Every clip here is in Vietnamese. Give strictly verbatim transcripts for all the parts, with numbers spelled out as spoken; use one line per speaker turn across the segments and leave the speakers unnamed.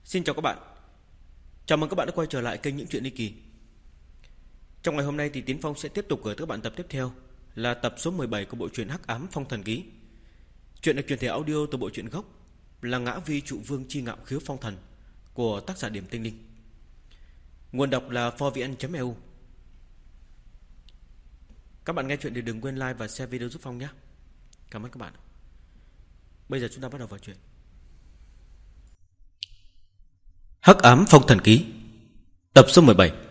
Xin chào các bạn. Chào mừng các bạn đã quay trở lại kênh Những Chuyện Ly Kỳ. Trong ngày hôm nay thì Tiến Phong sẽ tiếp tục gửi các bạn tập tiếp theo, là tập số mười bảy của bộ truyện Hắc Ám Phong Thần Ký. Truyện được truyền thể audio từ bộ truyện gốc là Ngã Vi Trụ Vương Chi Ngạo Khiếu Phong Thần của tác giả Điểm Tinh Linh. Nguồn đọc là four v n chấm e u. Các bạn nghe chuyện thì đừng quên like và share video giúp Phong nhé. Cảm ơn các bạn. Bây giờ chúng ta bắt đầu vào chuyện. Hắc Ám Phong Thần Ký, tập số mười bảy.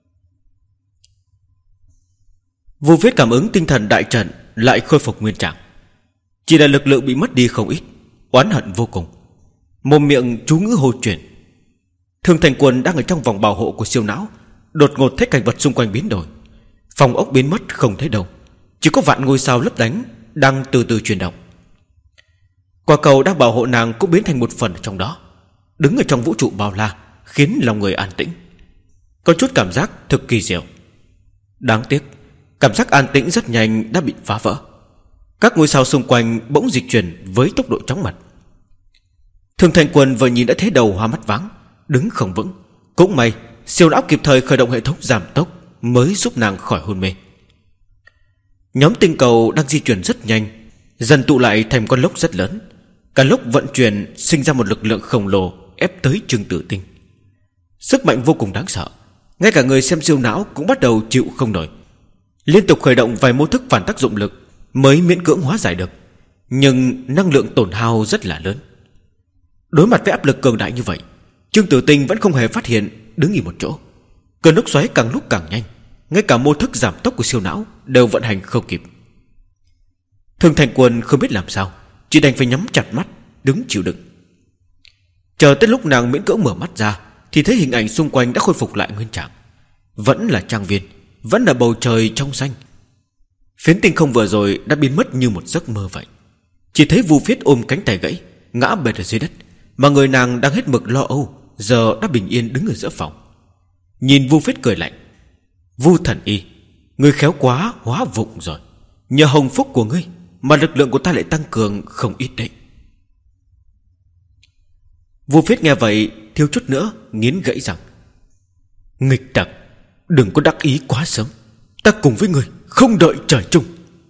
Vô vết cảm ứng tinh thần đại trận lại khôi phục nguyên trạng. Chỉ là lực lượng bị mất đi không ít, oán hận vô cùng. Mồm miệng chú ngữ hô chuyển. Thương Thành Quân đang ở trong vòng bảo hộ của siêu não, đột ngột thấy cảnh vật xung quanh biến đổi. Phòng ốc biến mất không thấy đâu, chỉ có vạn ngôi sao lấp lánh đang từ từ chuyển động. Quả cầu đang bảo hộ nàng cũng biến thành một phần trong đó, đứng ở trong vũ trụ bao la, khiến lòng người an tĩnh. Có chút cảm giác thực kỳ diệu. Đáng tiếc, cảm giác an tĩnh rất nhanh đã bị phá vỡ. Các ngôi sao xung quanh bỗng dịch chuyển với tốc độ chóng mặt. Thường Thành Quân vừa nhìn đã thấy đầu hoa mắt váng, đứng không vững. Cũng may siêu não kịp thời khởi động hệ thống giảm tốc, mới giúp nàng khỏi hôn mê. Nhóm tinh cầu đang di chuyển rất nhanh, dần tụ lại thành con lốc rất lớn. Cả lốc vận chuyển sinh ra một lực lượng khổng lồ ép tới Trương Tử Tinh. Sức mạnh vô cùng đáng sợ, ngay cả người xem siêu não cũng bắt đầu chịu không nổi. Liên tục khởi động vài mô thức phản tác dụng lực mới miễn cưỡng hóa giải được, nhưng năng lượng tổn hao rất là lớn. Đối mặt với áp lực cường đại như vậy, Trương Tử Tinh vẫn không hề phát hiện, đứng im một chỗ. Cơn lốc xoáy càng lúc càng nhanh, ngay cả mô thức giảm tốc của siêu não đều vận hành không kịp. Thường Thành Quân không biết làm sao, chỉ đành phải nhắm chặt mắt, đứng chịu đựng. Chờ tới lúc nàng miễn cưỡng mở mắt ra, thì thấy hình ảnh xung quanh đã khôi phục lại nguyên trạng. Vẫn là trang viên, vẫn là bầu trời trong xanh. Phiến tinh không vừa rồi đã biến mất như một giấc mơ vậy. Chỉ thấy Vu Phiết ôm cánh tay gãy, ngã bệt ở dưới đất, mà người nàng đang hết mực lo âu giờ đã bình yên đứng ở giữa phòng. Nhìn Vu Phiết cười lạnh: "Vu thần y, ngươi khéo quá hóa vụng rồi. Nhờ hồng phúc của ngươi mà lực lượng của ta lại tăng cường không ít đấy." Vu Phiết nghe vậy thiếu chút nữa nghiến gãy rằng: "Nghịch tặc, đừng có đắc ý quá sớm. Ta cùng với ngươi không đợi trời chung."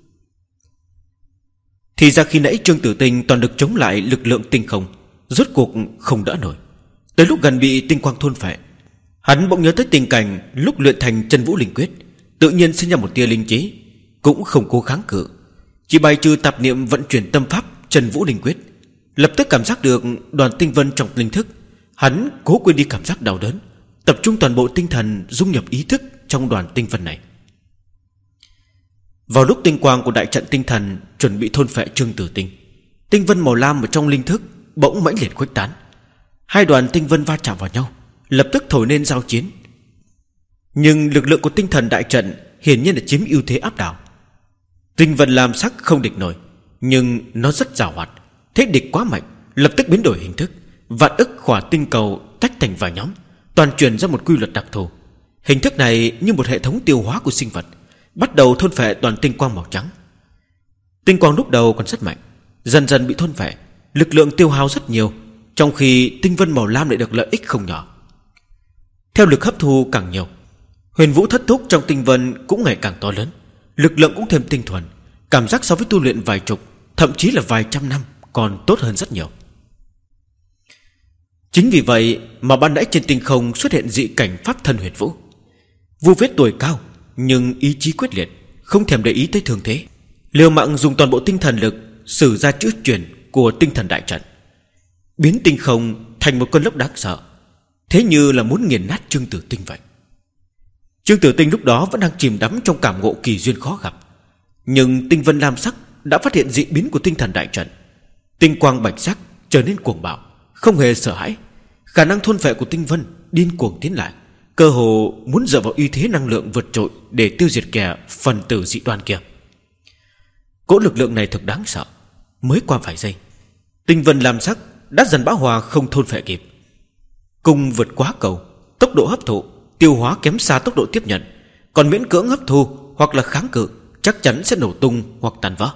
Thì ra khi nãy Trương Tử Tinh toàn lực chống lại lực lượng tinh không, rốt cuộc không đỡ nổi. Tới lúc gần bị tinh quang thôn phệ, hắn bỗng nhớ tới tình cảnh lúc luyện thành Chân Vũ Linh Quyết, tự nhiên sinh ra một tia linh trí, cũng không cố kháng cự, chỉ bài trừ tạp niệm vận chuyển tâm pháp Chân Vũ Linh Quyết. Lập tức cảm giác được đoàn tinh vân trong linh thức. Hắn cố quên đi cảm giác đau đớn, tập trung toàn bộ tinh thần dung nhập ý thức trong đoàn tinh vân này. Vào lúc tinh quang của đại trận tinh thần chuẩn bị thôn phệ Trương Tử Tinh, tinh vân màu lam ở trong linh thức bỗng mãnh liệt khuếch tán. Hai đoàn tinh vân va chạm vào nhau, lập tức thổi nên giao chiến. Nhưng lực lượng của tinh thần đại trận hiển nhiên là chiếm ưu thế áp đảo. Tinh vân lam sắc không địch nổi, nhưng nó rất giàu hoạt. Thế địch quá mạnh, lập tức biến đổi hình thức, vạn ức khỏa tinh cầu tách thành vài nhóm, toàn truyền ra một quy luật đặc thù. Hình thức này như một hệ thống tiêu hóa của sinh vật, bắt đầu thôn phệ toàn tinh quang màu trắng. Tinh quang lúc đầu còn rất mạnh, dần dần bị thôn phệ, lực lượng tiêu hao rất nhiều, trong khi tinh vân màu lam lại được lợi ích không nhỏ. Theo lực hấp thu càng nhiều, huyền vũ thất thúc trong tinh vân cũng ngày càng to lớn, lực lượng cũng thêm tinh thuần, cảm giác so với tu luyện vài chục, thậm chí là vài trăm năm còn tốt hơn rất nhiều. Chính vì vậy mà ban nãy trên tinh không xuất hiện dị cảnh pháp thân huyền vũ. Vu Phiết tuổi cao nhưng ý chí quyết liệt, không thèm để ý tới thương thế, liều mạng dùng toàn bộ tinh thần lực sử ra chữ truyền của tinh thần đại trận, biến tinh không thành một cơn lốc đáng sợ, thế như là muốn nghiền nát Trương Tử Tinh vậy. Trương Tử Tinh lúc đó vẫn đang chìm đắm trong cảm ngộ kỳ duyên khó gặp, nhưng tinh vân lam sắc đã phát hiện dị biến của tinh thần đại trận. Tinh quang bạch sắc trở nên cuồng bạo, không hề sợ hãi. Khả năng thôn phệ của tinh vân điên cuồng tiến lại, cơ hồ muốn dựa vào uy thế năng lượng vượt trội để tiêu diệt kẻ phần tử dị đoan kia. Cỗ lực lượng này thực đáng sợ. Mới qua vài giây, tinh vân lam sắc đã dần bão hòa không thôn phệ kịp. Cùng vượt quá cầu, tốc độ hấp thụ, tiêu hóa kém xa tốc độ tiếp nhận, còn miễn cưỡng hấp thu hoặc là kháng cự chắc chắn sẽ nổ tung hoặc tàn vỡ.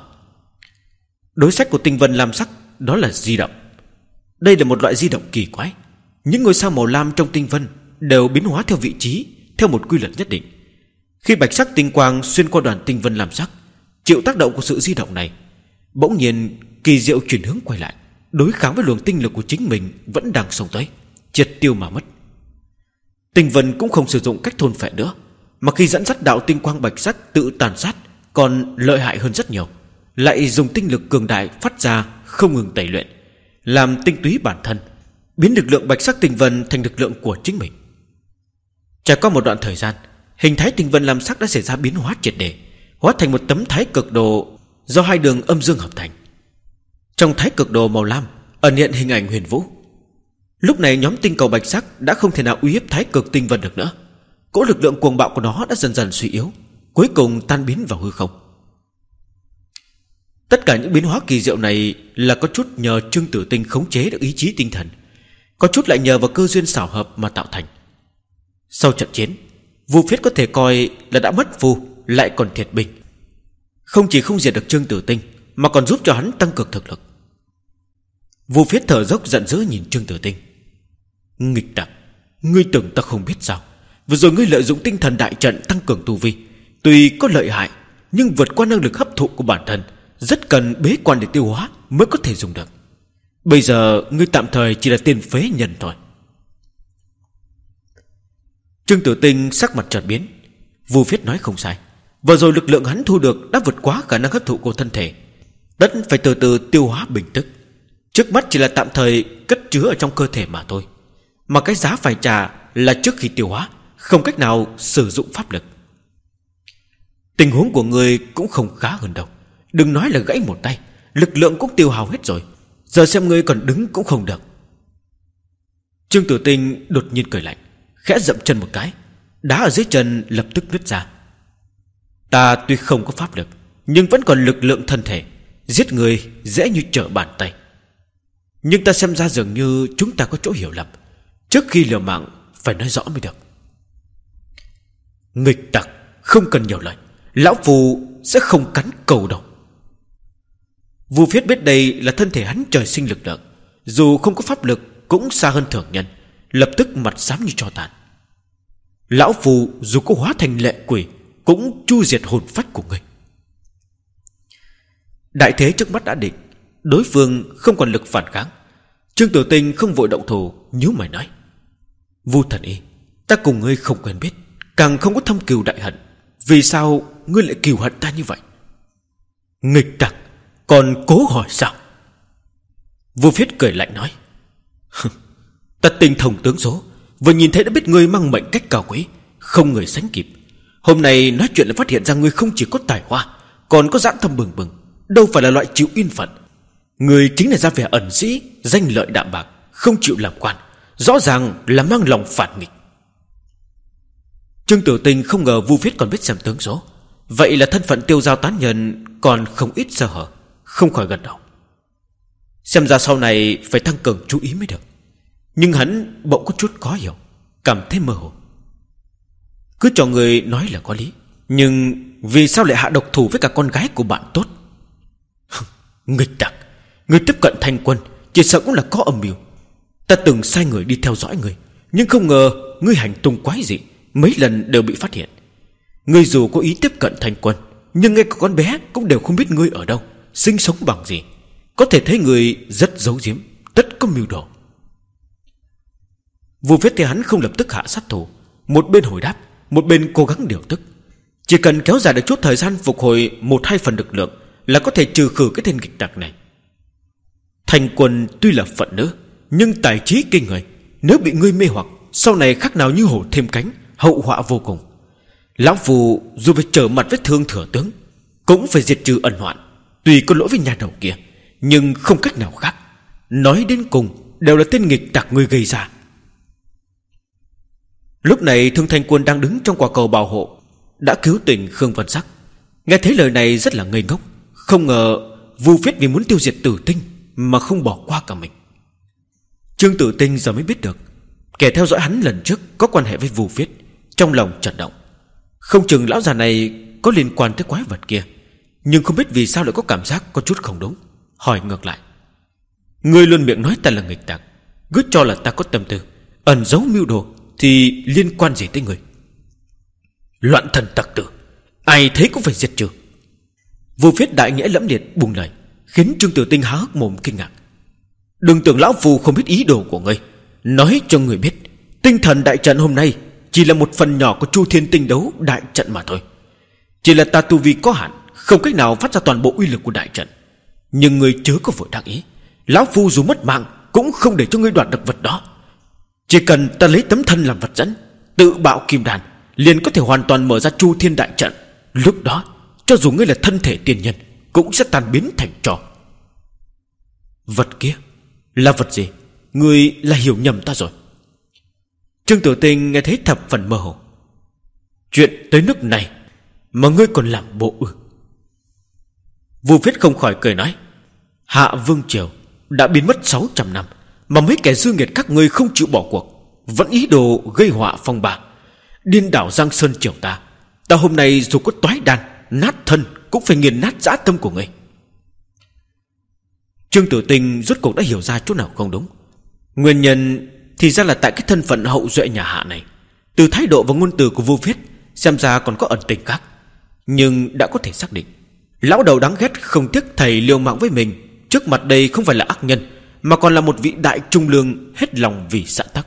Đối sách của tinh vân lam sắc đó là di động. Đây là một loại di động kỳ quái. Những ngôi sao màu lam trong tinh vân đều biến hóa theo vị trí, theo một quy luật nhất định. Khi bạch sắc tinh quang xuyên qua đoàn tinh vân lam sắc, chịu tác động của sự di động này, bỗng nhiên kỳ diệu chuyển hướng quay lại, đối kháng với luồng tinh lực của chính mình vẫn đang xông tới, triệt tiêu mà mất. Tinh vân cũng không sử dụng cách thôn phệ nữa, mà khi dẫn dắt đạo tinh quang bạch sắc tự tàn sát còn lợi hại hơn rất nhiều, lại dùng tinh lực cường đại phát ra không ngừng tẩy luyện, làm tinh túy bản thân, biến lực lượng bạch sắc tinh vân thành lực lượng của chính mình. Trải qua một đoạn thời gian, hình thái tinh vân lam sắc đã xảy ra biến hóa triệt để, hóa thành một tấm thái cực đồ do hai đường âm dương hợp thành. Trong thái cực đồ màu lam ẩn hiện hình ảnh Huyền Vũ. Lúc này nhóm tinh cầu bạch sắc đã không thể nào uy hiếp thái cực tinh vân được nữa. Cỗ lực lượng cuồng bạo của nó đã dần dần suy yếu, cuối cùng tan biến vào hư không. Tất cả những biến hóa kỳ diệu này là có chút nhờ Trương Tử Tinh khống chế được ý chí tinh thần, có chút lại nhờ vào cơ duyên xảo hợp mà tạo thành. Sau trận chiến, Vu Phiết có thể coi là đã mất phù, lại còn thiệt binh. Không chỉ không diệt được Trương Tử Tinh, mà còn giúp cho hắn tăng cường thực lực. Vu Phiết thở dốc giận dữ nhìn Trương Tử Tinh. Nghịch tặc, ngươi tưởng ta không biết sao? Vừa rồi ngươi lợi dụng tinh thần đại trận tăng cường tu vi, tuy có lợi hại, nhưng vượt qua năng lực hấp thụ của bản thân, rất cần bế quan để tiêu hóa mới có thể dùng được. Bây giờ ngươi tạm thời chỉ là tên phế nhân thôi. Trương Tử Tinh sắc mặt chợt biến. Vu Phiết nói không sai, vừa rồi lực lượng hắn thu được đã vượt quá khả năng hấp thụ của thân thể, tất phải từ từ tiêu hóa bình tức. Trước mắt chỉ là tạm thời cất chứa ở trong cơ thể mà thôi, mà cái giá phải trả là trước khi tiêu hóa không cách nào sử dụng pháp lực. Tình huống của người cũng không khá hơn đâu. Đừng nói là gãy một tay, lực lượng cũng tiêu hao hết rồi, giờ xem ngươi còn đứng cũng không được. Trương Tử Tinh đột nhiên cười lạnh, khẽ dậm chân một cái, đá ở dưới chân lập tức nứt ra. Ta tuy không có pháp lực, nhưng vẫn còn lực lượng thân thể, giết người dễ như trở bàn tay. Nhưng ta xem ra dường như chúng ta có chỗ hiểu lầm, trước khi liều mạng phải nói rõ mới được. Nghịch tặc, không cần nhiều lời, lão phù sẽ không cắn cầu đâu. Vu Phiết biết đây là thân thể hắn trời sinh lực lượng, dù không có pháp lực cũng xa hơn thường nhân, lập tức mặt xám như tro tàn. Lão phù dù có hóa thành lệ quỷ cũng chu diệt hồn phách của ngươi. Đại thế trước mắt đã định, đối phương không còn lực phản kháng. Trương Tử Tinh không vội động thủ, nhíu mày nói: Vu thần y, ta cùng ngươi không quen biết, càng không có thâm cừu đại hận, vì sao ngươi lại cừu hận ta như vậy? Nghịch tặc, còn cố hỏi sao? Vu Phiết cười lạnh nói: Ta tinh thông tướng số, vừa nhìn thấy đã biết ngươi mang mệnh cách cao quý, không người sánh kịp. Hôm nay nói chuyện là phát hiện ra ngươi không chỉ có tài hoa, còn có dã tâm bừng bừng, đâu phải là loại chịu yên phận. Ngươi chính là ra vẻ ẩn sĩ, danh lợi đạm bạc, không chịu làm quan, rõ ràng là mang lòng phản nghịch. Trương Tử Tinh không ngờ Vu Phiết còn biết xem tướng số, vậy là thân phận tiêu giao tán nhân còn không ít sơ hở, không khỏi gật đầu. Xem ra sau này phải tăng cường chú ý mới được. Nhưng hắn bỗng có chút khó hiểu, cảm thấy mơ hồ. Cứ cho người nói là có lý, nhưng vì sao lại hạ độc thủ với cả con gái của bạn tốt? Nghịch tặc, người tiếp cận Thanh Quân chỉ sợ cũng là có âm mưu. Ta từng sai người đi theo dõi người, nhưng không ngờ ngươi hành tung quái dị, mấy lần đều bị phát hiện. Ngươi dù có ý tiếp cận Thanh Quân, nhưng ngay cả con bé cũng đều không biết ngươi ở đâu, sinh sống bằng gì. Có thể thấy người rất giấu giếm, tất có mưu đồ. Vu Phiết thì hắn không lập tức hạ sát thủ, một bên hồi đáp, một bên cố gắng điều tức. Chỉ cần kéo dài được chút thời gian phục hồi một hai phần lực lượng là có thể trừ khử cái tên nghịch tặc này. Thanh Quân tuy là phận nữ, nhưng tài trí kinh người, nếu bị ngươi mê hoặc, sau này khác nào như hổ thêm cánh, hậu họa vô cùng. Lão phù dù phải trở mặt với thương thừa tướng, cũng phải diệt trừ ẩn hoạn. Tuy có lỗi với nhà đầu kia, nhưng không cách nào khác. Nói đến cùng đều là tên nghịch tặc ngươi gây ra. Lúc này Thương Thanh Quân đang đứng trong quả cầu bảo hộ, đã cứu tỉnh Khương Vân Sắc. Nghe thấy lời này rất là ngây ngốc, không ngờ Vu Phiết vì muốn tiêu diệt Tử Tinh mà không bỏ qua cả mình. Trương Tử Tinh giờ mới biết được kẻ theo dõi hắn lần trước có quan hệ với Vu Phiết, trong lòng chấn động. Không chừng lão già này có liên quan tới quái vật kia, nhưng không biết vì sao lại có cảm giác có chút không đúng, hỏi ngược lại: Ngươi luôn miệng nói ta là nghịch tặc, cứ cho là ta có tâm tư, ẩn giấu mưu đồ thì liên quan gì tới người? Loạn thần tặc tử, ai thấy cũng phải diệt trừ. Vô Phiết đại nghĩa lẫm liệt buông lời, khiến Trương Tử Tinh há hốc mồm kinh ngạc. Đừng tưởng lão phu không biết ý đồ của ngươi. Nói cho người biết, tinh thần đại trận hôm nay chỉ là một phần nhỏ của Chu Thiên Tinh đấu đại trận mà thôi. Chỉ là ta tu vi có hạn, không cách nào phát ra toàn bộ uy lực của đại trận. Nhưng ngươi chớ có vội đắc ý, lão phu dù mất mạng cũng không để cho ngươi đoạt được vật đó. Chỉ cần ta lấy tấm thân làm vật dẫn, tự bạo kim đàn, liền có thể hoàn toàn mở ra Chu Thiên đại trận. Lúc đó cho dù ngươi là thân thể tiên nhân cũng sẽ tan biến thành tro. Vật kia là vật gì? Ngươi là hiểu nhầm ta rồi. Trương Tử Tinh nghe thấy thập phần mơ hồ. Chuyện tới nước này mà ngươi còn làm bộ ư? Vu Phiết không khỏi cười nói, Hạ Vương Triều đã biến mất sáu trăm năm, mà mấy kẻ dư nghiệt các ngươi không chịu bỏ cuộc, vẫn ý đồ gây họa phong ba, điên đảo Giang Sơn Triều ta. Ta hôm nay dù có toái đan nát thân cũng phải nghiền nát dã tâm của ngươi. Trương Tử Tinh rốt cuộc đã hiểu ra chỗ nào không đúng. Nguyên nhân thì ra là tại cái thân phận hậu duệ nhà Hạ này. Từ thái độ và ngôn từ của Vu Phiết xem ra còn có ẩn tình khác. Nhưng đã có thể xác định, lão đầu đáng ghét không tiếc thầy liều mạng với mình trước mặt đây không phải là ác nhân, mà còn là một vị đại trung lương hết lòng vì xã tắc.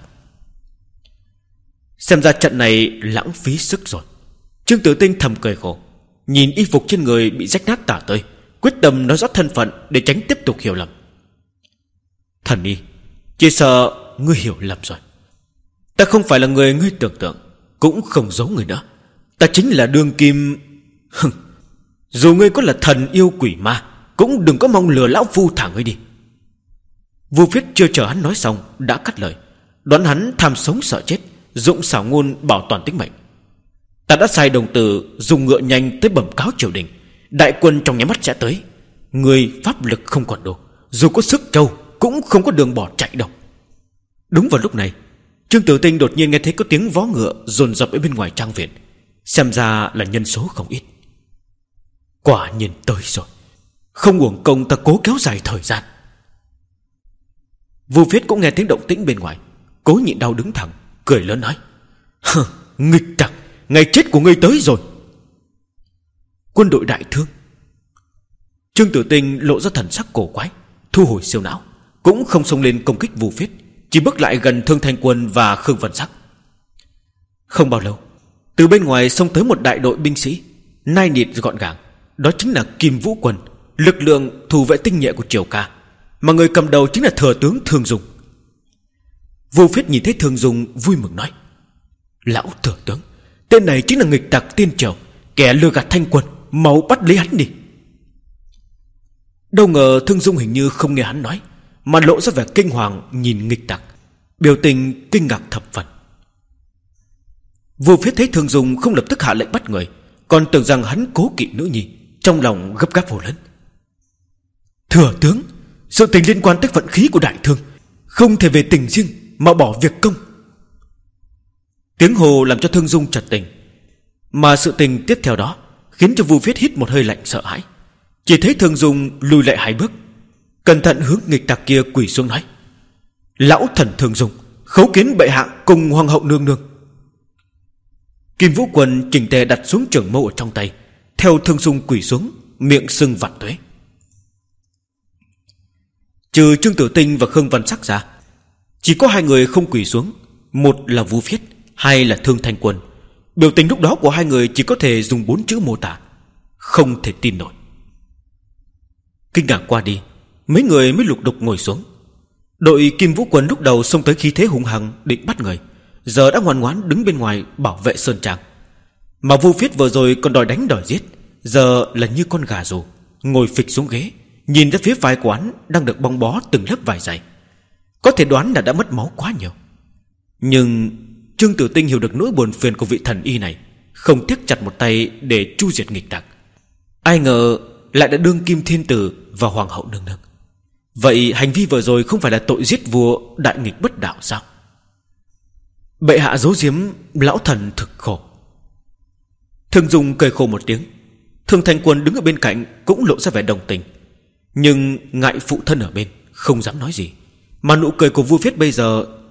Xem ra trận này lãng phí sức rồi. Trương Tử Tinh thầm cười khổ, nhìn y phục trên người bị rách nát tả tơi, quyết tâm nói rõ thân phận để tránh tiếp tục hiểu lầm. Thần y, chỉ sợ ngươi hiểu lầm rồi. Ta không phải là người ngươi tưởng tượng, cũng không giấu người nữa. Ta chính là đương kim. Hừm, dù ngươi có là thần yêu quỷ ma, cũng đừng có mong lừa lão phu thả ngươi đi. Vu Phiết chưa chờ hắn nói xong đã cắt lời, đoán hắn tham sống sợ chết, dụng xảo ngôn bảo toàn tính mệnh. Ta đã sai đồng tử dùng ngựa nhanh tới bẩm cáo triều đình, đại quân trong nháy mắt sẽ tới. Người pháp lực không còn đủ, dù có sức trâu cũng không có đường bỏ chạy đâu. Đúng vào lúc này, Trương Tử Tinh đột nhiên nghe thấy có tiếng vó ngựa dồn dập ở bên ngoài trang viện. Xem ra là nhân số không ít. Quả nhiên tới rồi, không uổng công ta cố kéo dài thời gian. Vu Phiết cũng nghe tiếng động tĩnh bên ngoài, cố nhịn đau đứng thẳng, cười lớn nói, hừ, nghịch tặc, ngày chết của ngươi tới rồi. Quân đội đại thương. Trương Tử Tinh lộ ra thần sắc cổ quái, thu hồi siêu não, cũng không xông lên công kích Vu Phiết, chỉ bước lại gần Thương Thanh Quân và Khương Văn Sắc. Không bao lâu, từ bên ngoài xông tới một đại đội binh sĩ, nai nịt gọn gàng. Đó chính là Kim Vũ Quân, lực lượng thủ vệ tinh nhuệ của Triều ca, mà người cầm đầu chính là thừa tướng Thương Dung. Vu Phiết nhìn thấy Thương Dung vui mừng nói, lão thừa tướng, tên này chính là nghịch tặc tiên triều, kẻ lừa gạt Thanh Quân, mau bắt lấy hắn đi. Đâu ngờ Thương Dung hình như không nghe hắn nói, mà lộ ra vẻ kinh hoàng nhìn nghịch tặc, biểu tình kinh ngạc thập phần. Vu Phiết thấy Thương Dung không lập tức hạ lệnh bắt người, còn tưởng rằng hắn cố kỵ nữ nhi, trong lòng gấp gáp hô lớn, thừa tướng, sự tình liên quan tới vận khí của đại thương, không thể về tình riêng mà bỏ việc công. Tiếng hồ làm cho Thương Dung chợt tỉnh, mà sự tình tiếp theo đó khiến cho Vu Phiết hít một hơi lạnh sợ hãi. Chỉ thấy Thương Dung lùi lại hai bước, cẩn thận hướng nghịch tặc kia quỳ xuống nói, lão thần Thương Dung khấu kiến bệ hạ cùng hoàng hậu nương nương. Kim Vũ Quân chỉnh tề đặt xuống trường mâu ở trong tay, theo Thương Dung quỳ xuống, miệng sưng vạn tuế. Trừ Trương Tử Tinh và Khương Văn Sắc ra, chỉ có hai người không quỳ xuống, một là Vu Phiết, hai là Thương Thanh Quân. Biểu tình lúc đó của hai người chỉ có thể dùng bốn chữ mô tả, không thể tin nổi. Kinh ngạc qua đi, mấy người mới lục đục ngồi xuống. Đội Kim Vũ Quân lúc đầu xông tới khí thế hùng hăng định bắt người, giờ đã ngoan ngoãn đứng bên ngoài bảo vệ sơn trang. Mà Vu Phiết vừa rồi còn đòi đánh đòi giết, giờ là như con gà rù, ngồi phịch xuống ghế, nhìn ra phía vai của hắn đang được bong bó từng lớp vải dày. Có thể đoán là đã mất máu quá nhiều. Nhưng Trương Tử Tinh hiểu được nỗi buồn phiền của vị thần y này, không tiếc chặt một tay để chu diệt nghịch tặc. Ai ngờ lại đã đương kim thiên tử và hoàng hậu nương nương. Vậy hành vi vừa rồi không phải là tội giết vua đại nghịch bất đạo sao? Bệ hạ giấu giếm lão thần thực khổ. Thương Dung cười khổ một tiếng. Thương Thanh Quân đứng ở bên cạnh cũng lộ ra vẻ đồng tình, nhưng ngại phụ thân ở bên, không dám nói gì. Mà nụ cười của Vu Phiết bây giờ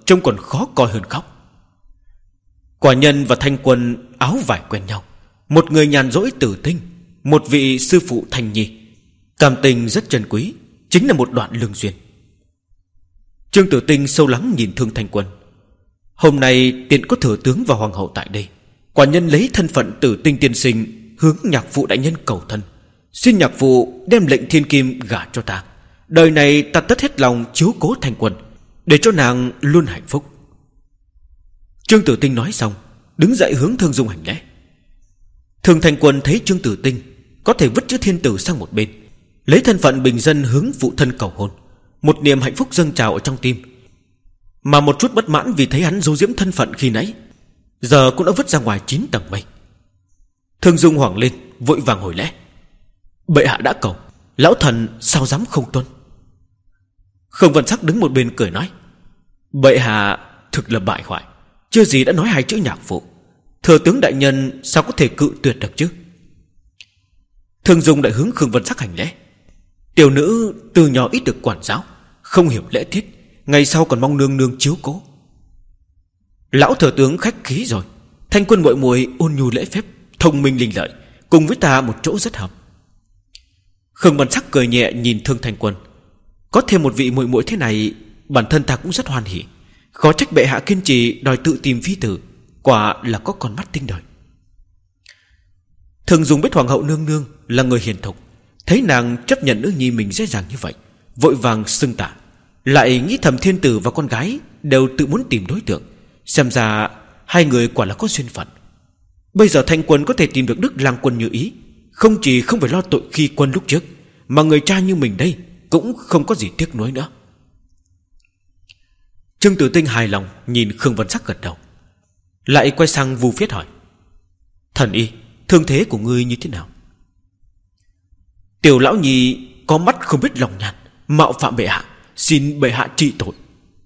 trông còn khó coi hơn khóc. Quả nhân và Thanh Quân áo vải quen nhau, một người nhàn rỗi tử tinh, một vị sư phụ Thanh Nhi, cảm tình rất trân quý, chính là một đoạn lương duyên. Trương Tử Tinh sâu lắng nhìn Thương Thanh Quân. Hôm nay tiện có thừa tướng và hoàng hậu tại đây, quả nhân lấy thân phận Tử Tinh tiên sinh hướng nhạc phụ đại nhân cầu thân, xin nhạc phụ đem lệnh thiên kim gả cho ta. Đời này ta tất hết lòng chiếu cố Thanh Quân, để cho nàng luôn hạnh phúc. Trương Tử Tinh nói xong, đứng dậy hướng Thương Dung hành lễ. Thương Thanh Quân thấy Trương Tử Tinh có thể vứt chữ thiên tử sang một bên, lấy thân phận bình dân hướng phụ thân cầu hôn, một niềm hạnh phúc dâng trào ở trong tim, mà một chút bất mãn vì thấy hắn giấu giếm thân phận khi nãy, giờ cũng đã vứt ra ngoài chín tầng mây. Thương Dung hoảng lên, vội vàng hồi lễ. Bệ hạ đã cầu, lão thần sao dám không tuân. Khương Văn Sắc đứng một bên cười nói, bệ hạ thực là bại hoại, chưa gì đã nói hai chữ nhạc phụ, thừa tướng đại nhân sao có thể cự tuyệt được chứ. Thương Dung đại hướng Khương Văn Sắc hành lễ. Tiểu nữ từ nhỏ ít được quản giáo, không hiểu lễ tiết, ngày sau còn mong nương nương chiếu cố. Lão thừa tướng khách khí rồi, Thanh Quân muội muội ôn nhu lễ phép, thông minh linh lợi, cùng với ta một chỗ rất hợp. Khương Văn Sắc cười nhẹ nhìn Thương Thanh Quân. Có thêm một vị muội muội thế này, bản thân ta cũng rất hoan hỉ. Khó trách bệ hạ kiên trì đòi tự tìm phi tử, quả là có con mắt tinh đời. Thường Dùng biết hoàng hậu nương nương là người hiền thục, thấy nàng chấp nhận nữ nhi mình dễ dàng như vậy, vội vàng xưng tạ, lại nghĩ thầm thiên tử và con gái đều tự muốn tìm đối tượng, xem ra hai người quả là có duyên phận. Bây giờ Thanh Quân có thể tìm được Đức Lang Quân như ý, không chỉ không phải lo tội khi quân lúc trước, mà người cha như mình đây cũng không có gì tiếc nuối nữa. Trương Tử Tinh hài lòng nhìn Khương Văn Sắc gật đầu, lại quay sang Vu Phiết hỏi, thần y, thương thế của ngươi như thế nào? Tiểu lão nhi có mắt không biết lòng nhàn, mạo phạm bệ hạ, xin bệ hạ trị tội.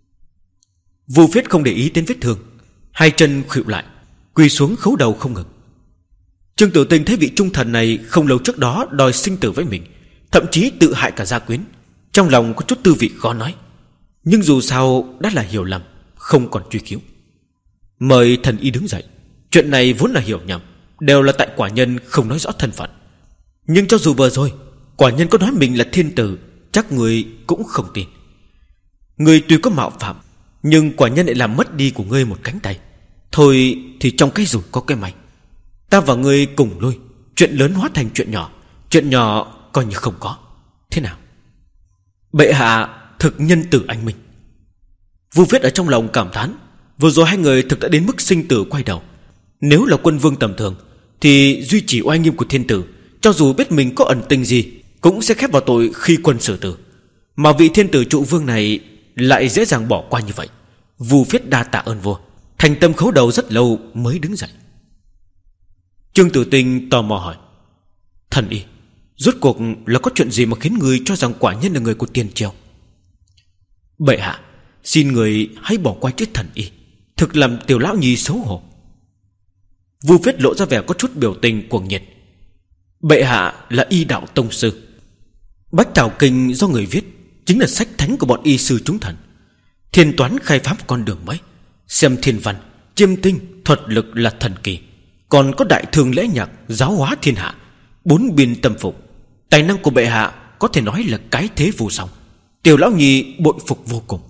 Vu Phiết không để ý đến vết thương, hai chân khuỵu lại, quỳ xuống khấu đầu không ngừng. Trương Tử Tinh thấy vị trung thần này không lâu trước đó đòi sinh tử với mình, thậm chí tự hại cả gia quyến, trong lòng có chút tư vị khó nói, nhưng dù sao đã là hiểu lầm, không còn truy cứu. Mời thần y đứng dậy. Chuyện này vốn là hiểu nhầm, đều là tại quả nhân không nói rõ thân phận. Nhưng cho dù vừa rồi quả nhân có nói mình là thiên tử, chắc người cũng không tin. Người tuy có mạo phạm, nhưng quả nhân lại làm mất đi của ngươi một cánh tay. Thôi thì trong cái rủi có cái may, ta và ngươi cùng lui, chuyện lớn hóa thành chuyện nhỏ, chuyện nhỏ coi như không có. Thế nào? Bệ hạ thực nhân tử anh minh. Vu Phiết ở trong lòng cảm thán, vừa rồi hai người thực đã đến mức sinh tử quay đầu. Nếu là quân vương tầm thường thì duy trì oai nghiêm của thiên tử, cho dù biết mình có ẩn tình gì cũng sẽ khép vào tội khi quân xử tử. Mà vị thiên tử trụ vương này lại dễ dàng bỏ qua như vậy. Vu Phiết đa tạ ơn vua, thành tâm khấu đầu rất lâu mới đứng dậy. Trương Tử Tinh tò mò hỏi, thần y, rốt cuộc là có chuyện gì mà khiến người cho rằng quả nhân là người của tiền triều? Bệ hạ, xin người hãy bỏ qua chữ thần y, thực làm tiểu lão nhi xấu hổ. Vu Phiết lộ ra vẻ có chút biểu tình cuồng nhiệt. Bệ hạ là y đạo tông sư, Bách Thảo Kinh do người viết chính là sách thánh của bọn y sư chúng thần. Thiên toán khai phá con đường mới, xem thiên văn, chiêm tinh, thuật lực là thần kỳ, còn có đại thương lễ nhạc, giáo hóa thiên hạ, bốn biên tâm phục. Tài năng của bệ hạ có thể nói là cái thế vô song, tiểu lão nhi bội phục vô cùng.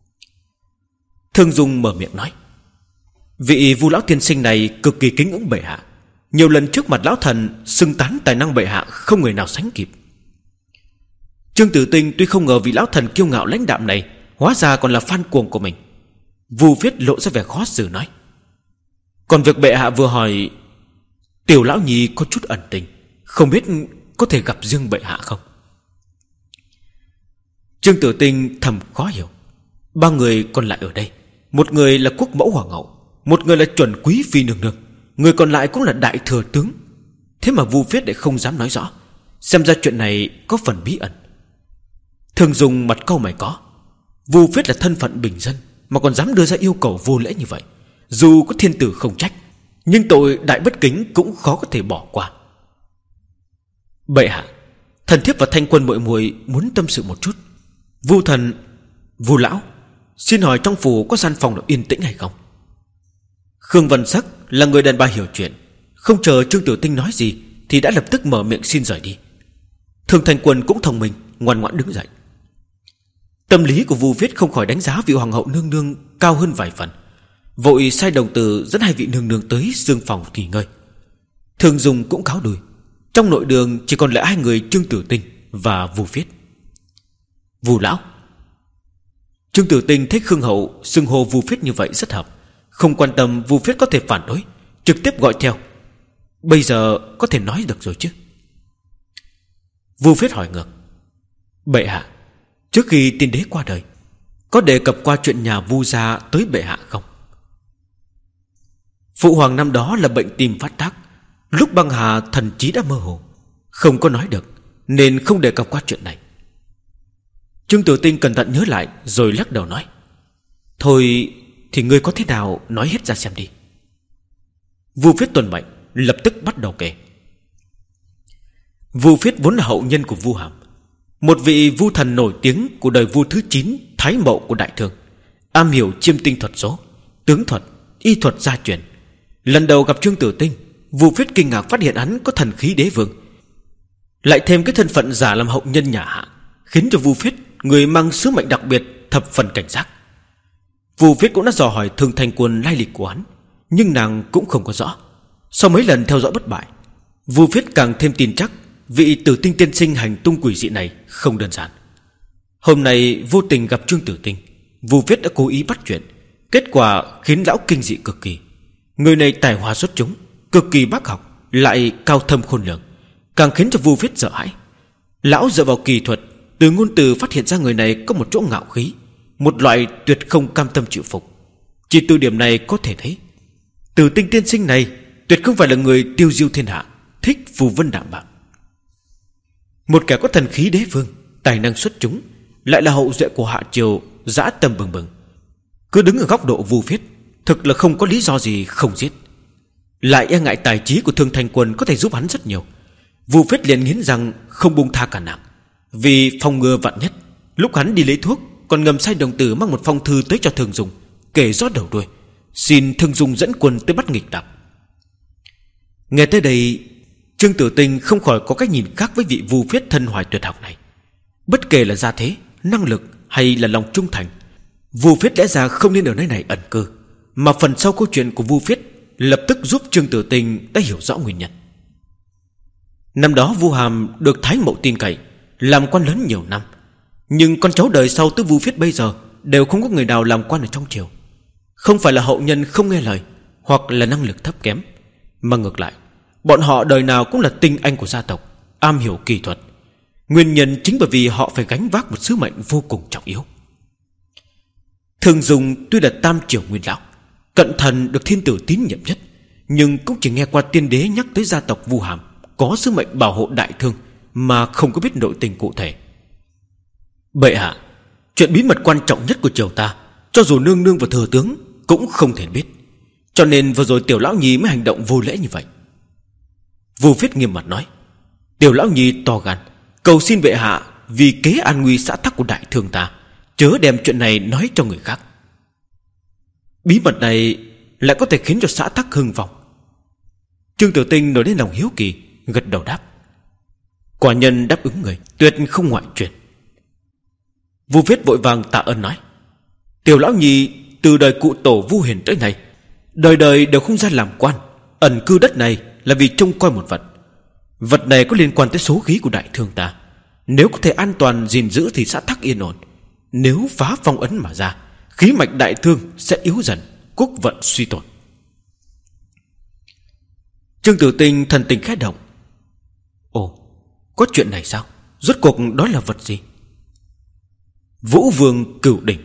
Thương Dung mở miệng nói, vị Vu lão tiên sinh này cực kỳ kính ngưỡng bệ hạ, nhiều lần trước mặt lão thần xưng tán tài năng bệ hạ không người nào sánh kịp. Trương Tử Tinh tuy không ngờ vị lão thần kiêu ngạo lãnh đạm này hóa ra còn là fan cuồng của mình. Vu Phiết lộ ra vẻ khó xử nói, còn việc bệ hạ vừa hỏi, tiểu lão nhi có chút ẩn tình, không biết có thể gặp riêng bệ hạ không? Trương Tử Tinh thầm khó hiểu. Ba người còn lại ở đây, một người là quốc mẫu hoàng hậu, một người là chuẩn quý phi nương nương, người còn lại cũng là đại thừa tướng. Thế mà Vu Phiết lại không dám nói rõ, xem ra chuyện này có phần bí ẩn. Thường Dùng mặt cau mày có, Vu Phiết là thân phận bình dân mà còn dám đưa ra yêu cầu vô lễ như vậy, dù có thiên tử không trách, nhưng tội đại bất kính cũng khó có thể bỏ qua. Bệ hạ, thần thiếp và Thanh Quân muội muội muốn tâm sự một chút. Vu thần, Vu lão, Xin hỏi trong phủ có gian phòng nào yên tĩnh hay không? Khương Văn Sắc là người đàn bà hiểu chuyện, không chờ Trương Tiểu Tinh nói gì thì đã lập tức mở miệng xin rời đi. Thường Thành Quân cũng thông minh, ngoan ngoãn đứng dậy. Tâm lý của Vu Viết không khỏi đánh giá vị hoàng hậu nương nương cao hơn vài phần, vội sai đồng tử dẫn hai vị nương nương tới dương phòng nghỉ ngơi. Thường Dung cũng cáo đuôi. Trong nội đường chỉ còn lại hai người Trương Tiểu Tinh và Vu Viết. Vu lão. Trương Tiểu Tinh thấy Khương hậu xưng hô Vu Viết như vậy rất hợp, không quan tâm Vu Viết có thể phản đối, trực tiếp gọi theo. Bây giờ có thể nói được rồi chứ? Vu Viết hỏi ngược. Bệ hạ, trước khi tiên đế qua đời, có đề cập qua chuyện nhà Vu gia tới bệ hạ không? Phụ hoàng năm đó là bệnh tim phát tác, lúc băng hà thần trí đã mơ hồ, không có nói được, nên không đề cập qua chuyện này. Trương Tiểu Tinh cẩn thận nhớ lại rồi lắc đầu nói. Thôi thì ngươi có thế nào nói hết ra xem đi. Vu Viết tuân mệnh, lập tức bắt đầu kể. Vu Viết vốn là hậu nhân của Vu Hàm, một vị vu thần nổi tiếng của đời Vu thứ chín Thái Mậu của Đại Thương, am hiểu chiêm tinh thuật số, tướng thuật, y thuật gia truyền. Lần đầu gặp Trương Tiểu Tinh, Vu Viết kinh ngạc phát hiện hắn có thần khí đế vương, lại thêm cái thân phận giả làm hậu nhân nhà Hạ, khiến cho Vu Viết, người mang sứ mệnh đặc biệt, thập phần cảnh giác. Vu Viết cũng đã dò hỏi Thường Thành Quân lai lịch của hắn, nhưng nàng cũng không có rõ. Sau mấy lần theo dõi bất bại, Vu Viết càng thêm tin chắc vị Tử Tinh tiên sinh hành tung quỷ dị này không đơn giản. Hôm nay vô tình gặp Trương Tiểu Tinh, Vu Viết đã cố ý bắt chuyện, kết quả khiến lão kinh dị cực kỳ. Người này tài hoa xuất chúng, cực kỳ bác học, lại cao thâm khôn lường, càng khiến cho Vu Viết sợ hãi. Lão dựa vào kỳ thuật, từ ngôn từ phát hiện ra người này có một chỗ ngạo khí, một loại tuyệt không cam tâm chịu phục. Chỉ từ điểm này có thể thấy Tử Tinh tiên sinh này tuyệt không phải là người tiêu diêu thiên hạ, thích phù vân đạm bạc. Một kẻ có thần khí đế vương, tài năng xuất chúng, lại là hậu duệ của Hạ triều, dã tâm bừng bừng, cứ đứng ở góc độ Vu Viết, thực là không có lý do gì không giết. Lại e ngại tài trí của Thương Thành Quân có thể giúp hắn rất nhiều, Vu Viết liền nghiến rằng không buông tha cả nàng. Vì phòng ngừa vạn nhất, lúc hắn đi lấy thuốc còn ngầm sai đồng tử mang một phong thư tới cho Thường Dung, kể rõ đầu đuôi, xin Thường Dung dẫn quân tới bắt nghịch tặc. Nghe tới đây, Trương Tiểu Tinh không khỏi có cách nhìn khác với vị Vu Viết thân hoài tuyệt học này. Bất kể là gia thế, năng lực hay là lòng trung thành, Vu Viết lẽ ra không nên ở nơi này ẩn cư, mà phần sau câu chuyện của Vu Viết lập tức giúp Trương Tiểu Tinh đã hiểu rõ nguyên nhân. Năm đó Vu Hàm được Thái Mậu tin cậy, làm quan lớn nhiều năm, nhưng con cháu đời sau tới Vu Viết bây giờ đều không có người nào làm quan ở trong triều. Không phải là hậu nhân không nghe lời, hoặc là năng lực thấp kém, mà ngược lại, bọn họ đời nào cũng là tinh anh của gia tộc, am hiểu kỳ thuật. Nguyên nhân chính bởi vì họ phải gánh vác một sứ mệnh vô cùng trọng yếu. Thường Dung tuy là tam triều nguyên lão, cận thần được thiên tử tín nhiệm nhất, nhưng cũng chỉ nghe qua tiên đế nhắc tới gia tộc Vu Hàm có sứ mệnh bảo hộ Đại Thương, mà không có biết nội tình cụ thể. Bệ hạ, chuyện bí mật quan trọng nhất của triều ta, cho dù nương nương và thừa tướng cũng không thể biết, cho nên vừa rồi Tiểu Lão Nhi mới hành động vô lễ như vậy. Vu Viết nghiêm mặt nói. Tiểu Lão Nhi to gan, cầu xin bệ hạ vì kế an nguy xã tắc của Đại Thương ta, chớ đem chuyện này nói cho người khác. Bí mật này lại có thể khiến cho xã tắc hưng vong. Trương Tiểu Tinh nổi lên lòng hiếu kỳ, gật đầu đáp. Quả nhân đáp ứng người, tuyệt không ngoại truyền. Vu Viết vội vàng tạ ơn nói. Tiểu Lão Nhi từ đời cụ tổ Vu Hiền tới nay, đời đời đều không ra làm quan, ẩn cư đất này là vì trông coi một vật. Vật này có liên quan tới số khí của Đại Thương ta, nếu có thể an toàn gìn giữ thì xã tắc yên ổn. Nếu phá phong ấn mà ra, khí mạch Đại Thương sẽ yếu dần, quốc vận suy tổn. Trương Tiểu Tinh thần tình khẽ động. Ồ, có chuyện này sao? Rốt cuộc đó là vật gì? Vũ Vương Cửu Đỉnh.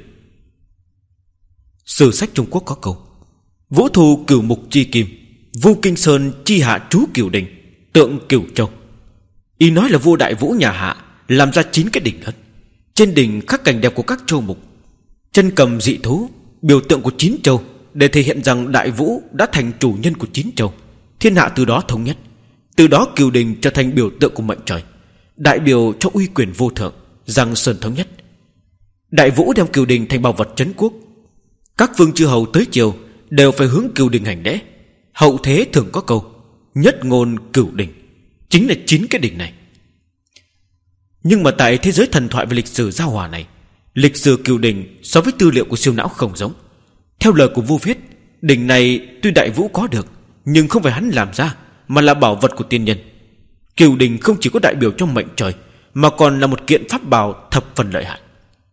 Sử sách Trung Quốc có câu: Vũ thu cửu mục chi kim, Vu Kinh Sơn chi hạ trú Cửu Đỉnh, tượng Cửu Châu. Ý nói là vua Đại Vũ nhà Hạ làm ra chín cái đỉnh lớn, trên đỉnh khắc cảnh đẹp của các châu mục, chân cầm dị thú, biểu tượng của chín châu, để thể hiện rằng Đại Vũ đã thành chủ nhân của chín châu, thiên hạ từ đó thống nhất. Từ đó Cửu Đỉnh trở thành biểu tượng của mệnh trời, đại biểu cho uy quyền vô thượng, Giang Sơn thống nhất. Đại Vũ đem Cửu Đình thành bảo vật trấn quốc. Các vương chư hầu tới chiều đều phải hướng Cửu Đình hành lễ. Hậu thế thường có câu nhất ngôn cửu đình, chính là chín cái đỉnh này. Nhưng mà tại thế giới thần thoại và lịch sử giao hòa này, lịch sử Cửu Đình so với tư liệu của siêu não không giống. Theo lời của Vu Viết, đỉnh này tuy Đại Vũ có được, nhưng không phải hắn làm ra, mà là bảo vật của tiên nhân. Cửu Đình không chỉ có đại biểu cho mệnh trời, mà còn là một kiện pháp bảo thập phần lợi hại.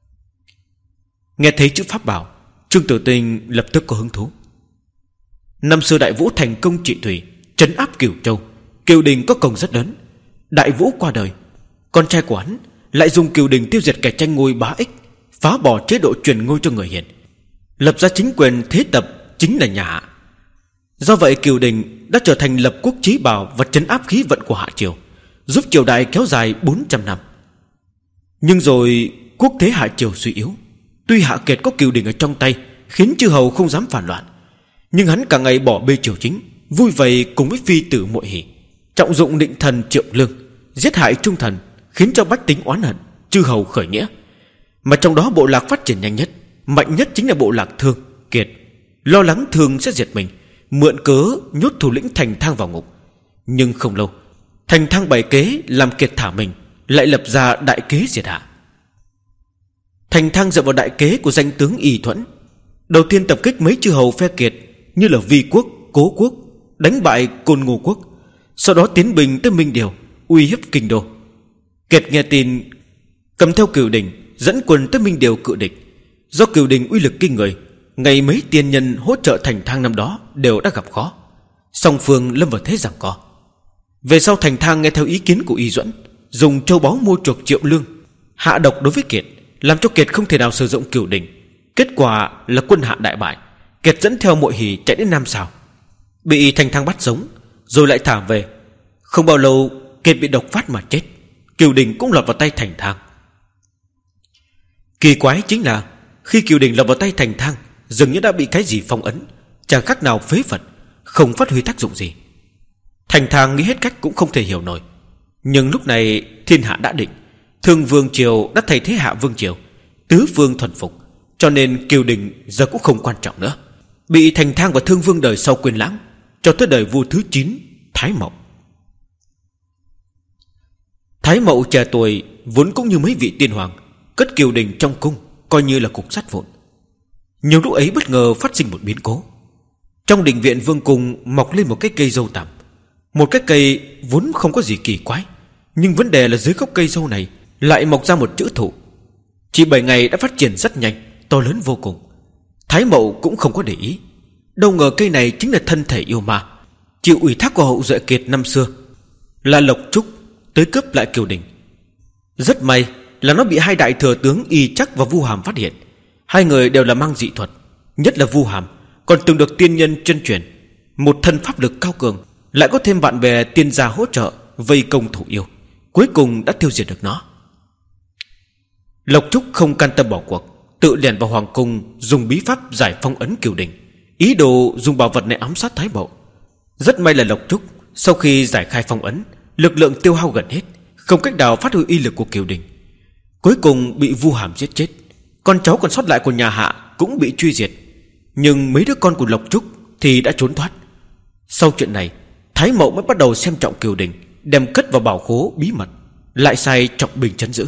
Nghe thấy chữ pháp bảo, Trương Tử Tinh lập tức có hứng thú. Năm xưa Đại Vũ thành công trị thủy, trấn áp Cửu Châu, Cửu Đình có công rất lớn. Đại Vũ qua đời, con trai của hắn lại dùng Cửu Đình tiêu diệt kẻ tranh ngôi bá ích, phá bỏ chế độ truyền ngôi cho người hiền, lập ra chính quyền thế tập, chính là nhà Hạ. Do vậy Cửu Đình đã trở thành lập quốc chí bảo và trấn áp khí vận của Hạ triều, giúp triều đại kéo dài bốn trăm năm. Nhưng rồi quốc thế Hạ triều suy yếu. Tuy Hạ Kiệt có Cửu Đình ở trong tay, khiến chư hầu không dám phản loạn, nhưng hắn cả ngày bỏ bê triều chính, vui vầy cùng với phi tử Muội Hỷ, trọng dụng định thần Triệu Lương, giết hại trung thần, khiến cho bách tính oán hận, chư hầu khởi nghĩa. Mà trong đó bộ lạc phát triển nhanh nhất, mạnh nhất chính là bộ lạc Thương, Kiệt. Lo lắng Thương sẽ diệt mình, mượn cớ nhốt thủ lĩnh Thành Thang vào ngục. Nhưng không lâu, Thành Thang bày kế làm Kiệt thả mình, lại lập ra đại kế diệt Hạ. Thành Thang dựa vào đại kế của danh tướng Y Thuẫn, đầu tiên tập kích mấy chư hầu phe Kiệt như là Vi Quốc, Cố Quốc, đánh bại Côn Ngô Quốc, sau đó tiến binh tới Minh Điều, uy hiếp kinh đô. Kiệt nghe tin, cầm theo Cửu Đình dẫn quân tới Minh Điều cự địch. Do Cửu Đình uy lực kinh người, ngày mấy tiên nhân hỗ trợ Thành Thang năm đó đều đã gặp khó, song phương lâm vào thế giằng co. Về sau Thành Thang nghe theo ý kiến của Y Duẫn, dùng châu báu mua chuộc Triệu Lương, hạ độc đối với Kiệt, làm cho Kiệt không thể nào sử dụng Cửu Đình. Kết quả là quân Hạ đại bại, Kiệt dẫn theo Muội Hỷ chạy đến Nam Sào, bị Thành Thang bắt sống, rồi lại thả về. Không bao lâu Kiệt bị độc phát mà chết, Cửu Đình cũng lọt vào tay Thành Thang. Kỳ quái chính là khi Cửu Đình lọt vào tay Thành Thang, dường như đã bị cái gì phong ấn, chẳng khác nào phế vật, không phát huy tác dụng gì. Thành Thang nghĩ hết cách cũng không thể hiểu nổi. Nhưng lúc này thiên hạ đã định, Thương Vương triều đã thay thế Hạ Vương triều, tứ vương thuần phục, cho nên Cửu Đình giờ cũng không quan trọng nữa, bị Thành Thang và Thương Vương đời sau quên lãng, cho tới đời vua thứ chín Thái Mậu. Thái Mậu trẻ tuổi vốn cũng như mấy vị tiên hoàng, cất Cửu Đình trong cung coi như là cục sắt vụn. Nhưng lúc ấy bất ngờ phát sinh một biến cố. Trong đình viện vương cung mọc lên một cái cây dâu tằm, một cái cây vốn không có gì kỳ quái, nhưng vấn đề là dưới gốc cây dâu này lại mọc ra một chữ thụ. Chỉ bảy ngày đã phát triển rất nhanh, to lớn vô cùng. Thái Mậu cũng không có để ý, đâu ngờ cây này chính là thân thể yêu ma, chịu ủy thác của hậu duệ Kiệt năm xưa, là Lộc Trúc, tới cướp lại Cửu Đình. Rất may là nó bị hai đại thừa tướng Y Trắc và Vu Hàm phát hiện. Hai người đều là mang dị thuật, nhất là Vu Hàm còn từng được tiên nhân chân truyền, một thân pháp lực cao cường, lại có thêm bạn bè tiên gia hỗ trợ vây công thủ yêu, cuối cùng đã tiêu diệt được nó. Lộc Trúc không can tâm bỏ cuộc, tự lẻn vào hoàng cung, dùng bí pháp giải phong ấn Cửu Đình, ý đồ dùng bảo vật này ám sát Thái Mậu. Rất may là Lộc Trúc sau khi giải khai phong ấn, lực lượng tiêu hao gần hết, không cách nào phát huy uy lực của Cửu Đình, cuối cùng bị Vu Hàm giết chết. Con cháu còn sót lại của nhà Hạ cũng bị truy diệt, nhưng mấy đứa con của Lộc Trúc thì đã trốn thoát. Sau chuyện này, Thái Mậu mới bắt đầu xem trọng Cửu Đình, đem cất vào bảo khố bí mật, lại sai trọng binh trấn giữ.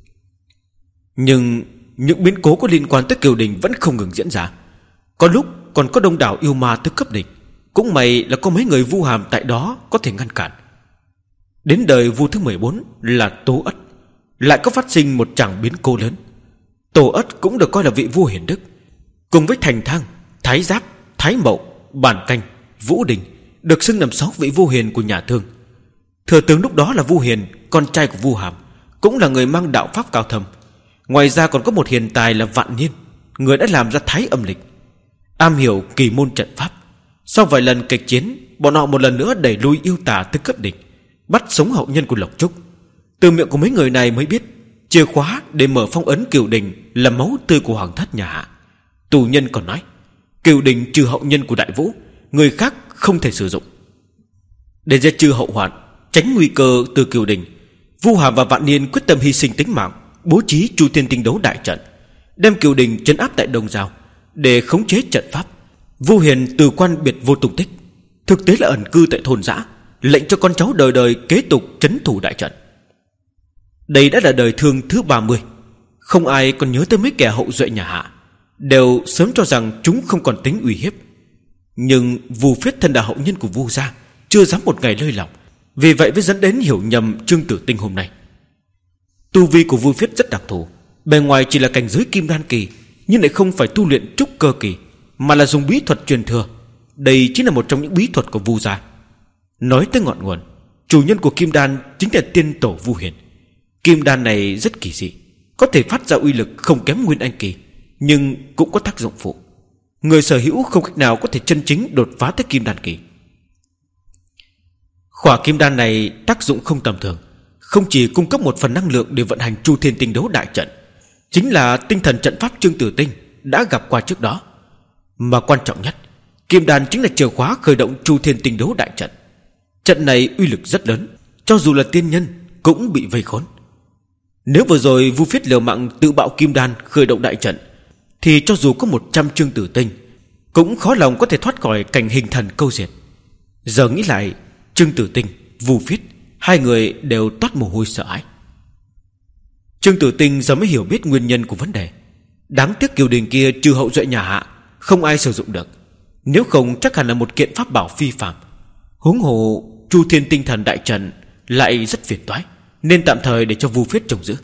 Nhưng những biến cố có liên quan tới Cửu Đình vẫn không ngừng diễn ra. Có lúc còn có đông đảo yêu ma tới cấp địch, cũng may là có mấy người Vu Hàm tại đó có thể ngăn cản. Đến đời vua thứ mười bốn là Tố Ất, lại có phát sinh một tràng biến cố lớn. Tổ Ất cũng được coi là vị vua hiền đức, cùng với Thành Thang, Thái Giáp, Thái Mậu, Bản Canh, Vũ Đình, được xưng làm sáu vị vua hiền của nhà Thương. Thừa tướng lúc đó là Vu Hiền, con trai của Vu Hàm, cũng là người mang đạo pháp cao thâm. Ngoài ra còn có một hiền tài là Vạn Niên, người đã làm ra Thái Âm Lịch, am hiểu kỳ môn trận pháp. Sau vài lần kịch chiến, bọn họ một lần nữa đẩy lui yêu tà tới cấp địch, bắt sống hậu nhân của Lộc Trúc. Từ miệng của mấy người này mới biết, chìa khóa để mở phong ấn Cửu Đình là máu tươi của hoàng thất nhà Hạ. Tù nhân còn nói, Cửu Đình trừ hậu nhân của Đại Vũ, người khác không thể sử dụng. Để diệt trừ hậu hoạn, tránh nguy cơ từ Cửu Đình, Vu Hàm và Vạn Niên quyết tâm hy sinh tính mạng, bố trí Chu Thiên Tinh Đấu đại trận. đem Kiều Đình trấn áp tại Đông Giao để khống chế trận pháp. Vu Hiền từ quan biệt vô tung tích, thực tế là ẩn cư tại thôn dã, lệnh cho con cháu đời đời kế tục trấn thủ đại trận. Đây đã là đời Thương thứ ba mươi. Không ai còn nhớ tới mấy kẻ hậu duệ nhà Hạ, đều sớm cho rằng chúng không còn tính uy hiếp. Nhưng Vu Phiết thân là hậu nhân của Vu gia, chưa dám một ngày lơi lỏng, vì vậy mới dẫn đến hiểu nhầm Trương Tử Tinh hôm nay. Tu vi của Vu Phiết rất đặc thù, bề ngoài chỉ là cảnh giới kim đan kỳ, nhưng lại không phải tu luyện trúc cơ kỳ, mà là dùng bí thuật truyền thừa. Đây chính là một trong những bí thuật của Vu gia. Nói tới ngọn nguồn, chủ nhân của kim đan chính là tiên tổ Vu Hiền. Kim đan này rất kỳ dị, có thể phát ra uy lực không kém nguyên anh kỳ, nhưng cũng có tác dụng phụ. Người sở hữu không cách nào có thể chân chính đột phá tới kim đan kỳ. Khỏa kim đan này tác dụng không tầm thường, không chỉ cung cấp một phần năng lượng để vận hành Chu Thiên Tinh Đấu đại trận, chính là tinh thần trận pháp Trương Tử Tinh đã gặp qua trước đó. Mà quan trọng nhất, kim đan chính là chìa khóa khởi động Chu Thiên Tinh Đấu đại trận. Trận này uy lực rất lớn, cho dù là tiên nhân cũng bị vây khốn. Nếu vừa rồi Vu Phiết liều mạng tự bạo kim đan khởi động đại trận, thì cho dù có một trăm Trương Tử Tinh cũng khó lòng có thể thoát khỏi cảnh hình thần câu diệt. Giờ nghĩ lại, Trương Tử Tinh, Vu Phiết, hai người đều toát mồ hôi sợ hãi. Trương Tử Tinh giờ mới hiểu biết nguyên nhân của vấn đề. Đáng tiếc Kiều Đình kia trừ hậu duệ nhà Hạ, không ai sử dụng được. Nếu không chắc hẳn là một kiện pháp bảo phi phàm. Huống hồ Chu Thiên Tinh Thần đại trận lại rất phiền toái, nên tạm thời để cho Vu Phiết trông giữ.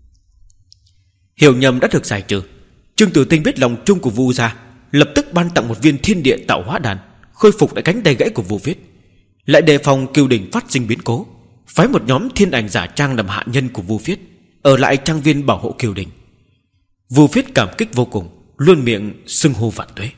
Hiểu nhầm đã được giải trừ. Trương Tử Tinh biết lòng chung của Vu gia, lập tức ban tặng một viên thiên địa tạo hóa đan, khôi phục lại cánh tay gãy của Vu Phiết. Lại đề phòng Kiều Đình phát sinh biến cố, phái một nhóm thiên ảnh giả trang làm hạ nhân của Vu Phiết ở lại trang viên bảo hộ Kiều Đình. Vu Phiết cảm kích vô cùng, luôn miệng xưng hô vạn tuế.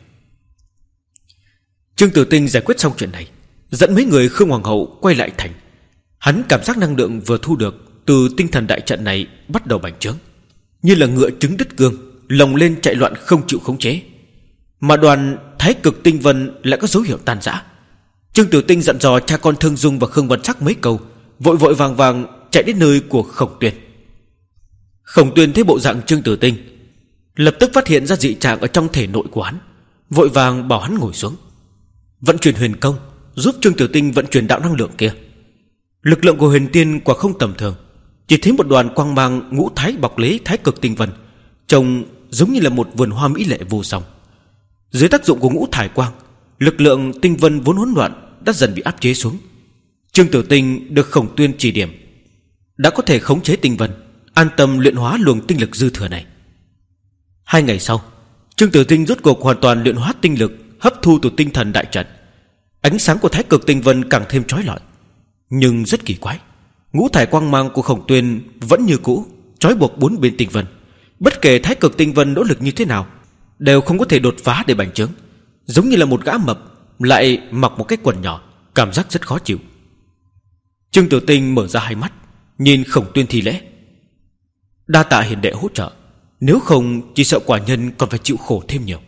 Trương Tử Tinh giải quyết xong chuyện này, dẫn mấy người Khương Hoàng hậu quay lại thành. Hắn cảm giác năng lượng vừa thu được từ tinh thần đại trận này bắt đầu bành trướng, như là ngựa trứng đứt cương, lồng lên chạy loạn không chịu khống chế. Mà đoàn Thái Cực Tinh Vân lại có dấu hiệu tan rã. Trương Tử Tinh dặn dò cha con Thương Dung và Khương Văn Sắc mấy câu, vội vội vàng vàng chạy đến nơi của Khổng Tuyên. Khổng Tuyên thấy bộ dạng Trương Tử Tinh, lập tức phát hiện ra dị trạng ở trong thể nội của hắn, vội vàng bảo hắn ngồi xuống, vận chuyển huyền công giúp Trương Tử Tinh vận chuyển đạo năng lượng kia. Lực lượng của huyền tiên quả không tầm thường. Chỉ thấy một đoàn quang mang ngũ thái bọc lấy Thái Cực Tinh Vân, trông giống như là một vườn hoa mỹ lệ vô song. Dưới tác dụng của ngũ thải quang, lực lượng tinh vân vốn hỗn loạn đã dần bị áp chế xuống. Trương Tử Tinh được Khổng Tuyên chỉ điểm, đã có thể khống chế tinh vân, an tâm luyện hóa luồng tinh lực dư thừa này. Hai ngày sau, Trương Tử Tinh rốt cuộc hoàn toàn luyện hóa tinh lực hấp thu từ tinh thần đại trận. Ánh sáng của Thái Cực Tinh Vân càng thêm chói lọi. Nhưng rất kỳ quái, ngũ thải quang mang của Khổng Tuyên vẫn như cũ trói buộc bốn bên tinh vân. Bất kể Thái Cực Tinh Vân nỗ lực như thế nào, đều không có thể đột phá để bành trướng, giống như là một gã mập lại mặc một cái quần nhỏ, cảm giác rất khó chịu. Trương Tử Tinh mở ra hai mắt, nhìn Khổng Tuyên thi lễ: đa tạ hiền đệ hỗ trợ, nếu không chỉ sợ quả nhân còn phải chịu khổ thêm nhiều.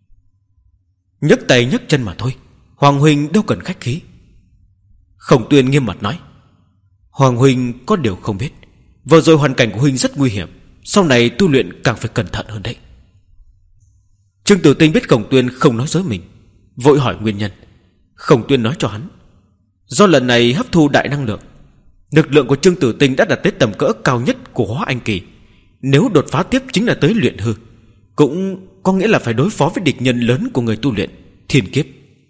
Nhấc tay nhấc chân mà thôi, Hoàng huynh đâu cần khách khí. Khổng Tuyên nghiêm mặt nói: Hoàng huynh có điều không biết, vừa rồi hoàn cảnh của huynh rất nguy hiểm, sau này tu luyện càng phải cẩn thận hơn đấy. Trương Tử Tinh biết Khổng Tuyên không nói dối mình, vội hỏi nguyên nhân. Khổng Tuyên nói cho hắn: do lần này hấp thu đại năng lượng, lực lượng của Trương Tử Tinh đã đạt tới tầm cỡ cao nhất của Hóa Anh kỳ. Nếu đột phá tiếp chính là tới luyện hư, cũng có nghĩa là phải đối phó với địch nhân lớn của người tu luyện, thiên kiếp.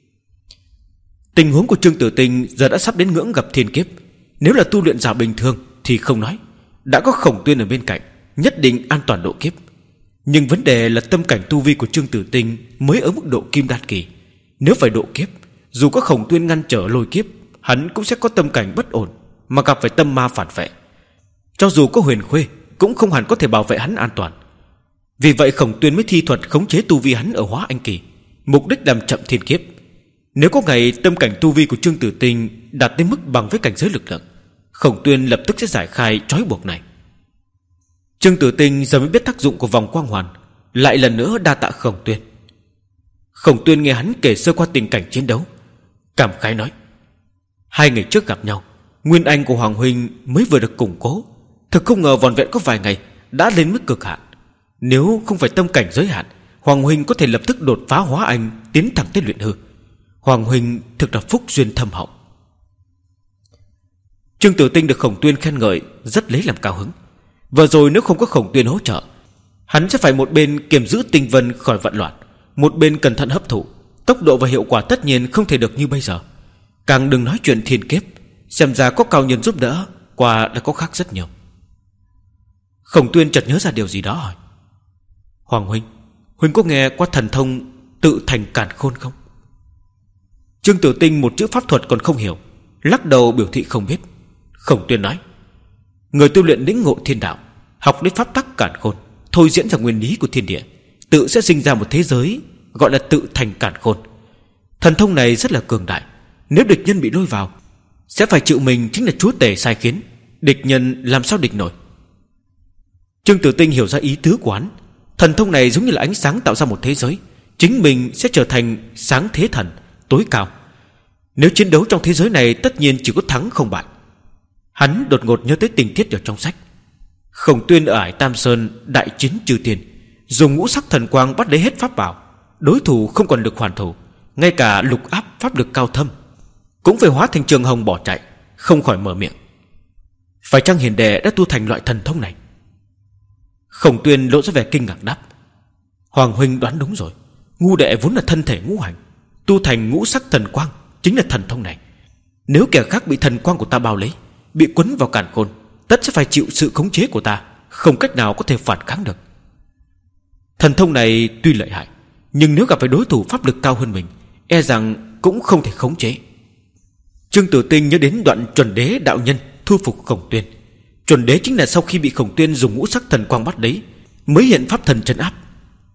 Tình huống của Trương Tử Tinh giờ đã sắp đến ngưỡng gặp thiên kiếp. Nếu là tu luyện giả bình thường thì không nói, đã có Khổng Tuyên ở bên cạnh, nhất định an toàn độ kiếp. Nhưng vấn đề là tâm cảnh tu vi của Trương Tử Tinh mới ở mức độ kim đan kỳ. Nếu phải độ kiếp, dù có Khổng Tuyên ngăn trở lôi kiếp, hắn cũng sẽ có tâm cảnh bất ổn, mà gặp phải tâm ma phản vệ. Cho dù có Huyền Khuê cũng không hẳn có thể bảo vệ hắn an toàn. Vì vậy Khổng Tuyên mới thi thuật khống chế tu vi hắn ở Hóa Anh kỳ, mục đích làm chậm thiên kiếp. Nếu có ngày tâm cảnh tu vi của Trương Tử Tinh đạt đến mức bằng với cảnh giới lực lượng, Khổng Tuyên lập tức sẽ giải khai trói buộc này. Trương Tử Tinh giờ mới biết tác dụng của vòng quang hoàn, lại lần nữa đa tạ Khổng Tuyên. Khổng Tuyên nghe hắn kể sơ qua tình cảnh chiến đấu, cảm khái nói: hai ngày trước gặp nhau, nguyên anh của Hoàng huynh mới vừa được củng cố, thực không ngờ vòn vẹn có vài ngày đã lên mức cực hạn. Nếu không phải tâm cảnh giới hạn, Hoàng huynh có thể lập tức đột phá hóa anh, tiến thẳng tới luyện hư. Hoàng huynh thực là phúc duyên thâm hậu. Trương Tử Tinh được Khổng Tuyên khen ngợi rất lấy làm cao hứng. Vừa rồi nếu không có Khổng Tuyên hỗ trợ, hắn sẽ phải một bên kiềm giữ tinh vân khỏi vận loạn, một bên cẩn thận hấp thụ. Tốc độ và hiệu quả tất nhiên không thể được như bây giờ. Càng đừng nói chuyện thiên kiếp. Xem ra có cao nhân giúp đỡ, quả đã có khác rất nhiều. Khổng Tuyên chợt nhớ ra điều gì đó hỏi: Hoàng huynh, huynh có nghe qua thần thông tự thành càn khôn không? Trương Tử Tinh một chữ pháp thuật còn không hiểu, lắc đầu biểu thị không biết. Khổng Tuyên nói: người tu luyện lĩnh ngộ thiên đạo, học đến pháp tắc càn khôn, thôi diễn ra nguyên lý của thiên địa, tự sẽ sinh ra một thế giới gọi là tự thành càn khôn. Thần thông này rất là cường đại. Nếu địch nhân bị lôi vào, sẽ phải chịu mình chính là chúa tể sai khiến. Địch nhân làm sao địch nổi? Trương Tử Tinh hiểu ra ý tứ của hắn. Thần thông này giống như là ánh sáng tạo ra một thế giới, chính mình sẽ trở thành sáng thế thần tối cao. Nếu chiến đấu trong thế giới này, tất nhiên chỉ có thắng không bại. Hắn đột ngột nhớ tới tình tiết ở trong sách. Khổng Tuyên ở Ải Tam Sơn đại chiến chư thiên, dùng ngũ sắc thần quang bắt lấy hết pháp bảo, đối thủ không còn lực hoàn thủ. Ngay cả lục áp pháp lực cao thâm cũng phải hóa thành trường hồng bỏ chạy, không khỏi mở miệng: phải chăng hiền đệ đã tu thành loại thần thông này? Khổng Tuyên lộ ra vẻ kinh ngạc đáp: Hoàng huynh đoán đúng rồi. Ngu đệ vốn là thân thể ngũ hành, tu thành ngũ sắc thần quang chính là thần thông này. Nếu kẻ khác bị thần quang của ta bao lấy, bị quấn vào càn khôn, tất sẽ phải chịu sự khống chế của ta, không cách nào có thể phản kháng được. Thần thông này tuy lợi hại, nhưng nếu gặp phải đối thủ pháp lực cao hơn mình, e rằng cũng không thể khống chế. Trương Tử Tinh nhớ đến đoạn Chuẩn Đế đạo nhân thu phục Khổng Tuyên. Chuẩn Đế chính là sau khi bị Khổng Tuyên dùng ngũ sắc thần quang bắt lấy, mới hiện pháp thần trấn áp.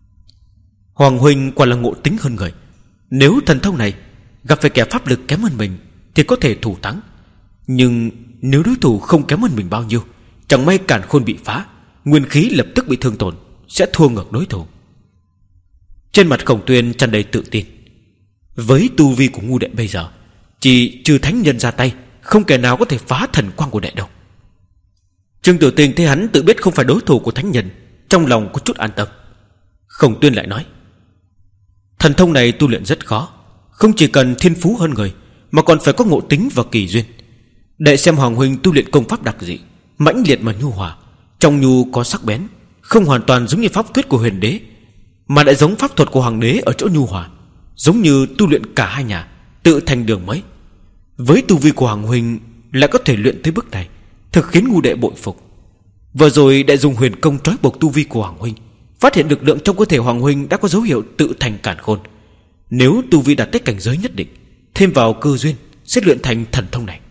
Hoàng huynh quả là ngộ tính hơn người. Nếu thần thông này gặp phải kẻ pháp lực kém hơn mình thì có thể thủ thắng. Nhưng nếu đối thủ không kém hơn mình bao nhiêu, chẳng may càn khôn bị phá, nguyên khí lập tức bị thương tổn, sẽ thua ngược đối thủ. Trên mặt Khổng Tuyên tràn đầy tự tin. Với tu vi của ngu đệ bây giờ, chỉ trừ thánh nhân ra tay, không kẻ nào có thể phá thần quang của đệ đâu. Trương Tử Tinh thấy hắn tự biết không phải đối thủ của thánh nhân, trong lòng có chút an tâm. Khổng Tuyên lại nói: thần thông này tu luyện rất khó, không chỉ cần thiên phú hơn người, mà còn phải có ngộ tính và kỳ duyên. Đệ xem Hoàng huynh tu luyện công pháp đặc dị, mãnh liệt mà nhu hòa, trong nhu có sắc bén, không hoàn toàn giống như pháp quyết của huyền đế, mà lại giống pháp thuật của hoàng đế ở chỗ nhu hòa, giống như tu luyện cả hai nhà, tự thành đường mới. Với tu vi của Hoàng huynh lại có thể luyện tới bước này, thực khiến ngu đệ bội phục. Vừa rồi đệ dùng huyền công trói buộc tu vi của Hoàng huynh, phát hiện lực lượng trong cơ thể Hoàng huynh đã có dấu hiệu tự thành càn khôn. Nếu tu vi đạt tới cảnh giới nhất định, thêm vào cơ duyên, sẽ luyện thành thần thông này.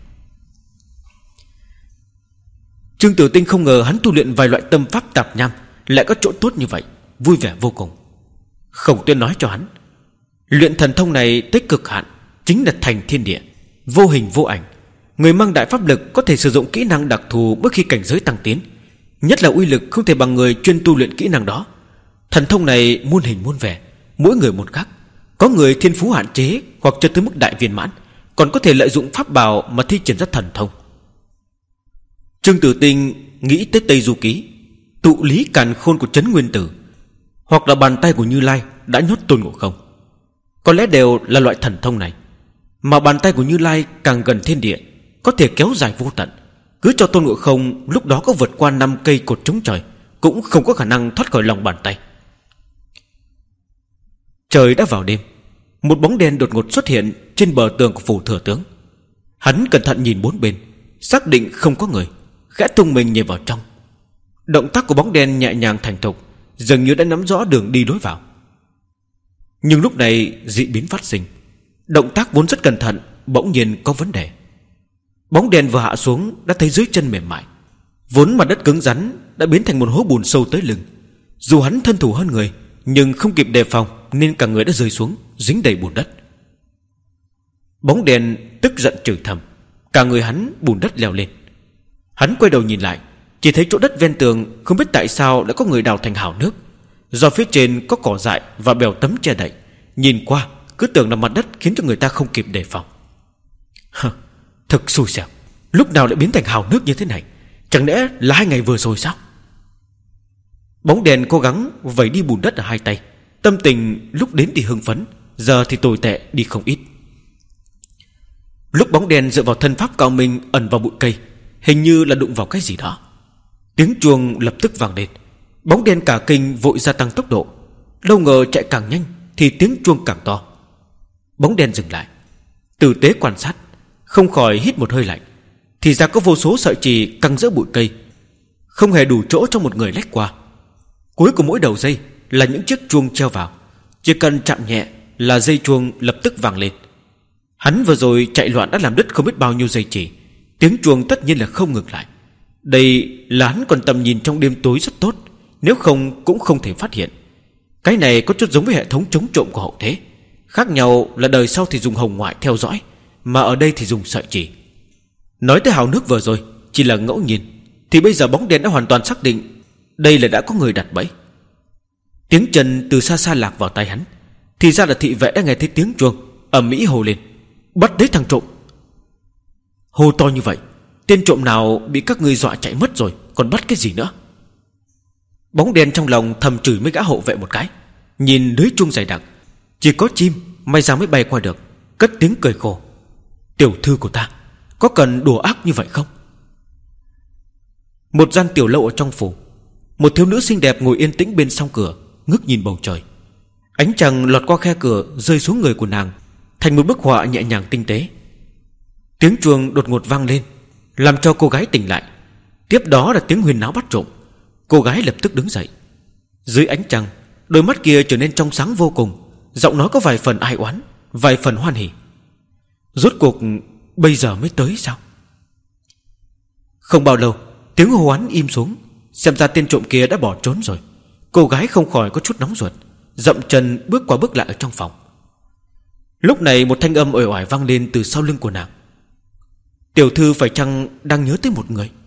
Trương Tử Tinh không ngờ hắn tu luyện vài loại tâm pháp tạp nham lại có chỗ tốt như vậy, vui vẻ vô cùng. Khổng Tuyên nói cho hắn, luyện thần thông này tới cực hạn chính là thành thiên địa, vô hình vô ảnh. Người mang đại pháp lực có thể sử dụng kỹ năng đặc thù mỗi khi cảnh giới tăng tiến, nhất là uy lực không thể bằng người chuyên tu luyện kỹ năng đó. Thần thông này muôn hình muôn vẻ, mỗi người một khác. Có người thiên phú hạn chế hoặc chưa tới mức đại viên mãn, còn có thể lợi dụng pháp bảo mà thi triển ra thần thông. Trương Tử Tinh nghĩ tới Tây Du Ký, tụ lý càn khôn của Trấn Nguyên Tử, hoặc là bàn tay của Như Lai đã nhốt Tôn Ngộ Không. Có lẽ đều là loại thần thông này. Mà bàn tay của Như Lai càng gần thiên địa, có thể kéo dài vô tận. Cứ cho Tôn Ngộ Không lúc đó có vượt qua năm cây cột trống trời, cũng không có khả năng thoát khỏi lòng bàn tay. Trời đã vào đêm, một bóng đen đột ngột xuất hiện trên bờ tường của phủ thừa tướng. Hắn cẩn thận nhìn bốn bên, xác định không có người, khẽ tung mình nhảy vào trong. Động tác của bóng đen nhẹ nhàng thành thục, dường như đã nắm rõ đường đi lối vào. Nhưng lúc này dị biến phát sinh, động tác vốn rất cẩn thận bỗng nhiên có vấn đề. Bóng đen vừa hạ xuống đã thấy dưới chân mềm mại, vốn mặt đất cứng rắn đã biến thành một hố bùn sâu tới lưng. Dù hắn thân thủ hơn người, nhưng không kịp đề phòng nên cả người đã rơi xuống, dính đầy bùn đất. Bóng đen tức giận chửi thầm, cả người hắn bùn đất leo lên. Hắn quay đầu nhìn lại, chỉ thấy chỗ đất ven tường không biết tại sao đã có người đào thành hào nước. Do phía trên có cỏ dại và bèo tấm che đậy, nhìn qua cứ tưởng là mặt đất khiến cho người ta không kịp đề phòng. Hơ, thật xui xẻo, lúc nào lại biến thành hào nước như thế này? Chẳng lẽ là hai ngày vừa rồi sao? Bóng đèn cố gắng vẩy đi bùn đất ở hai tay. Tâm tình lúc đến thì hưng phấn, giờ thì tồi tệ đi không ít. Lúc bóng đèn dựa vào thân pháp cao minh ẩn vào bụi cây, hình như là đụng vào cái gì đó. Tiếng chuông lập tức vang lên. Bóng đen cả kinh vội gia tăng tốc độ. Đâu ngờ chạy càng nhanh thì tiếng chuông càng to. Bóng đen dừng lại, tử tế quan sát, không khỏi hít một hơi lạnh. Thì ra có vô số sợi chì căng giữa bụi cây, không hề đủ chỗ cho một người lách qua. Cuối của mỗi đầu dây là những chiếc chuông treo vào, chỉ cần chạm nhẹ là dây chuông lập tức vang lên. Hắn vừa rồi chạy loạn đã làm đứt không biết bao nhiêu dây chì. Tiếng chuông tất nhiên là không ngừng lại. Đây là hắn còn tầm nhìn trong đêm tối rất tốt, nếu không cũng không thể phát hiện. Cái này có chút giống với hệ thống chống trộm của hậu thế. Khác nhau là đời sau thì dùng hồng ngoại theo dõi, mà ở đây thì dùng sợi chỉ. Nói tới hào nước vừa rồi chỉ là ngẫu nhiên, thì bây giờ bóng đèn đã hoàn toàn xác định đây là đã có người đặt bẫy. Tiếng chân từ xa xa lạc vào tai hắn. Thì ra là thị vệ đã nghe thấy tiếng chuông, ầm ĩ hồ lên: bắt lấy thằng trộm! Hô to như vậy, tên trộm nào bị các ngươi dọa chạy mất rồi, còn bắt cái gì nữa? Bóng đen trong lòng thầm chửi mấy gã hộ vệ một cái. Nhìn lưới chuông dày đặc, chỉ có chim may ra mới bay qua được, cất tiếng cười khổ: tiểu thư của ta, có cần đùa ác như vậy không? Một gian tiểu lâu ở trong phủ, một thiếu nữ xinh đẹp ngồi yên tĩnh bên song cửa, ngước nhìn bầu trời. Ánh trăng lọt qua khe cửa rơi xuống người của nàng, thành một bức họa nhẹ nhàng tinh tế. Tiếng chuông đột ngột vang lên, làm cho cô gái tỉnh lại. Tiếp đó là tiếng huyên náo bắt trộm. Cô gái lập tức đứng dậy. Dưới ánh trăng, đôi mắt kia trở nên trong sáng vô cùng, giọng nói có vài phần ai oán, vài phần hoan hỉ. Rốt cuộc bây giờ mới tới sao? Không bao lâu, tiếng hô hoán im xuống. Xem ra tên trộm kia đã bỏ trốn rồi. Cô gái không khỏi có chút nóng ruột, dậm chân bước qua bước lại ở trong phòng. Lúc này một thanh âm uể oải vang lên từ sau lưng của nàng: tiểu thư phải chăng đang nhớ tới một người?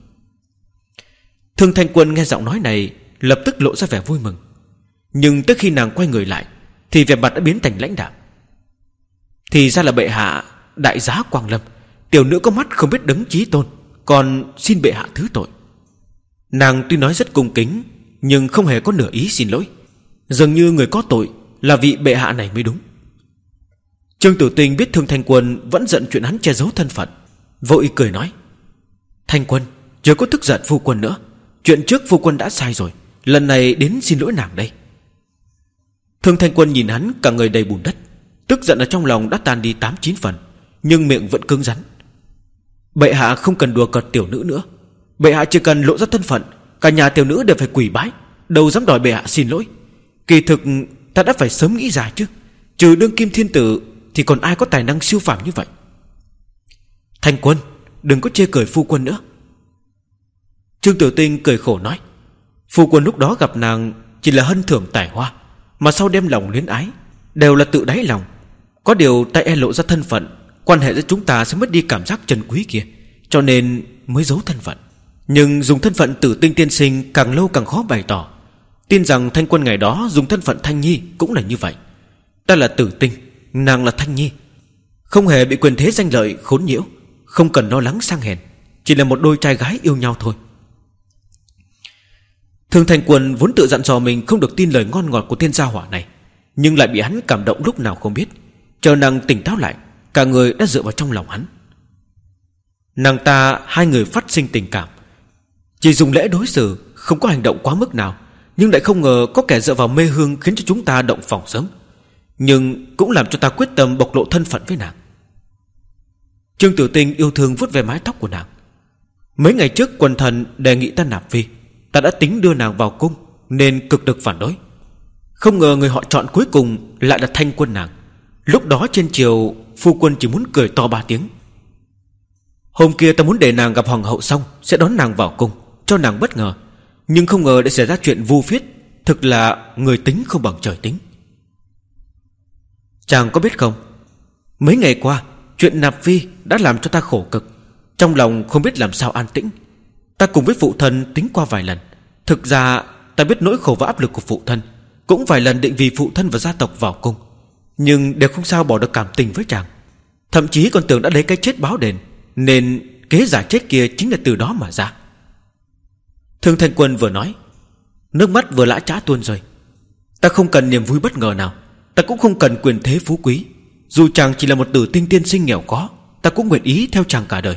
Thương Thanh Quân nghe giọng nói này lập tức lộ ra vẻ vui mừng. Nhưng tới khi nàng quay người lại thì vẻ mặt đã biến thành lãnh đạm. Thì ra là bệ hạ đại giá Quang Lâm, tiểu nữ có mắt không biết đấng chí tôn, còn xin bệ hạ thứ tội. Nàng tuy nói rất cung kính, nhưng không hề có nửa ý xin lỗi, dường như người có tội là vị bệ hạ này mới đúng. Trương Tử Tinh biết Thương Thanh Quân vẫn giận chuyện hắn che giấu thân phận, vội cười nói: Thanh Quân, chưa có tức giận phu quân nữa. Chuyện trước phu quân đã sai rồi, lần này đến xin lỗi nàng đây. Thương Thanh Quân nhìn hắn cả người đầy bùn đất, tức giận ở trong lòng đã tan đi tám chín phần, nhưng miệng vẫn cứng rắn: bệ hạ không cần đùa cợt tiểu nữ nữa. Bệ hạ chỉ cần lộ ra thân phận, cả nhà tiểu nữ đều phải quỳ bái, đâu dám đòi bệ hạ xin lỗi. Kỳ thực ta đã phải sớm nghĩ ra chứ, trừ đương kim thiên tử thì còn ai có tài năng siêu phàm như vậy. Thanh Quân, đừng có chê cười phu quân nữa. Trương Tử Tinh cười khổ nói: phu quân lúc đó gặp nàng chỉ là hân thưởng tài hoa, mà sau đem lòng luyến ái đều là tự đáy lòng. Có điều tại e lộ ra thân phận, quan hệ giữa chúng ta sẽ mất đi cảm giác trân quý kia, cho nên mới giấu thân phận. Nhưng dùng thân phận Tử Tinh tiên sinh càng lâu càng khó bày tỏ. Tin rằng Thanh Quân ngày đó dùng thân phận Thanh Nhi cũng là như vậy. Ta là Tử Tinh, nàng là Thanh Nhi, không hề bị quyền thế danh lợi khốn nhiễu, không cần lo lắng sang hèn, chỉ là một đôi trai gái yêu nhau thôi. Thương Thanh Quân vốn tự dặn dò mình không được tin lời ngon ngọt của tên gia hỏa này, nhưng lại bị hắn cảm động lúc nào không biết. Chờ nàng tỉnh táo lại, cả người đã dựa vào trong lòng hắn. Nàng ta hai người phát sinh tình cảm, chỉ dùng lễ đối xử, không có hành động quá mức nào, nhưng lại không ngờ có kẻ dựa vào mê hương khiến cho chúng ta động phòng sớm, nhưng cũng làm cho ta quyết tâm bộc lộ thân phận với nàng. Trương Tử Tinh yêu thương vuốt về mái tóc của nàng. Mấy ngày trước quần thần đề nghị ta nạp phi, ta đã tính đưa nàng vào cung, nên cực lực phản đối. Không ngờ người họ chọn cuối cùng lại là Thanh Quân nàng. Lúc đó trên triều, phu quân chỉ muốn cười to ba tiếng. Hôm kia ta muốn để nàng gặp hoàng hậu xong sẽ đón nàng vào cung, cho nàng bất ngờ, nhưng không ngờ để xảy ra chuyện vu phiết. Thực là người tính không bằng trời tính. Chàng có biết không, mấy ngày qua chuyện nạp phi đã làm cho ta khổ cực, trong lòng không biết làm sao an tĩnh. Ta cùng với phụ thân tính qua vài lần. Thực ra ta biết nỗi khổ và áp lực của phụ thân, cũng vài lần định vì phụ thân và gia tộc vào cung, nhưng đều không sao bỏ được cảm tình với chàng. Thậm chí còn tưởng đã lấy cái chết báo đền, nên kế giả chết kia chính là từ đó mà ra. Thương Thanh Quân vừa nói, Nước mắt vừa lã chã tuôn rơi. Ta không cần niềm vui bất ngờ nào, ta cũng không cần quyền thế phú quý. Dù chàng chỉ là một tử tinh tiên sinh nghèo khó, ta cũng nguyện ý theo chàng cả đời.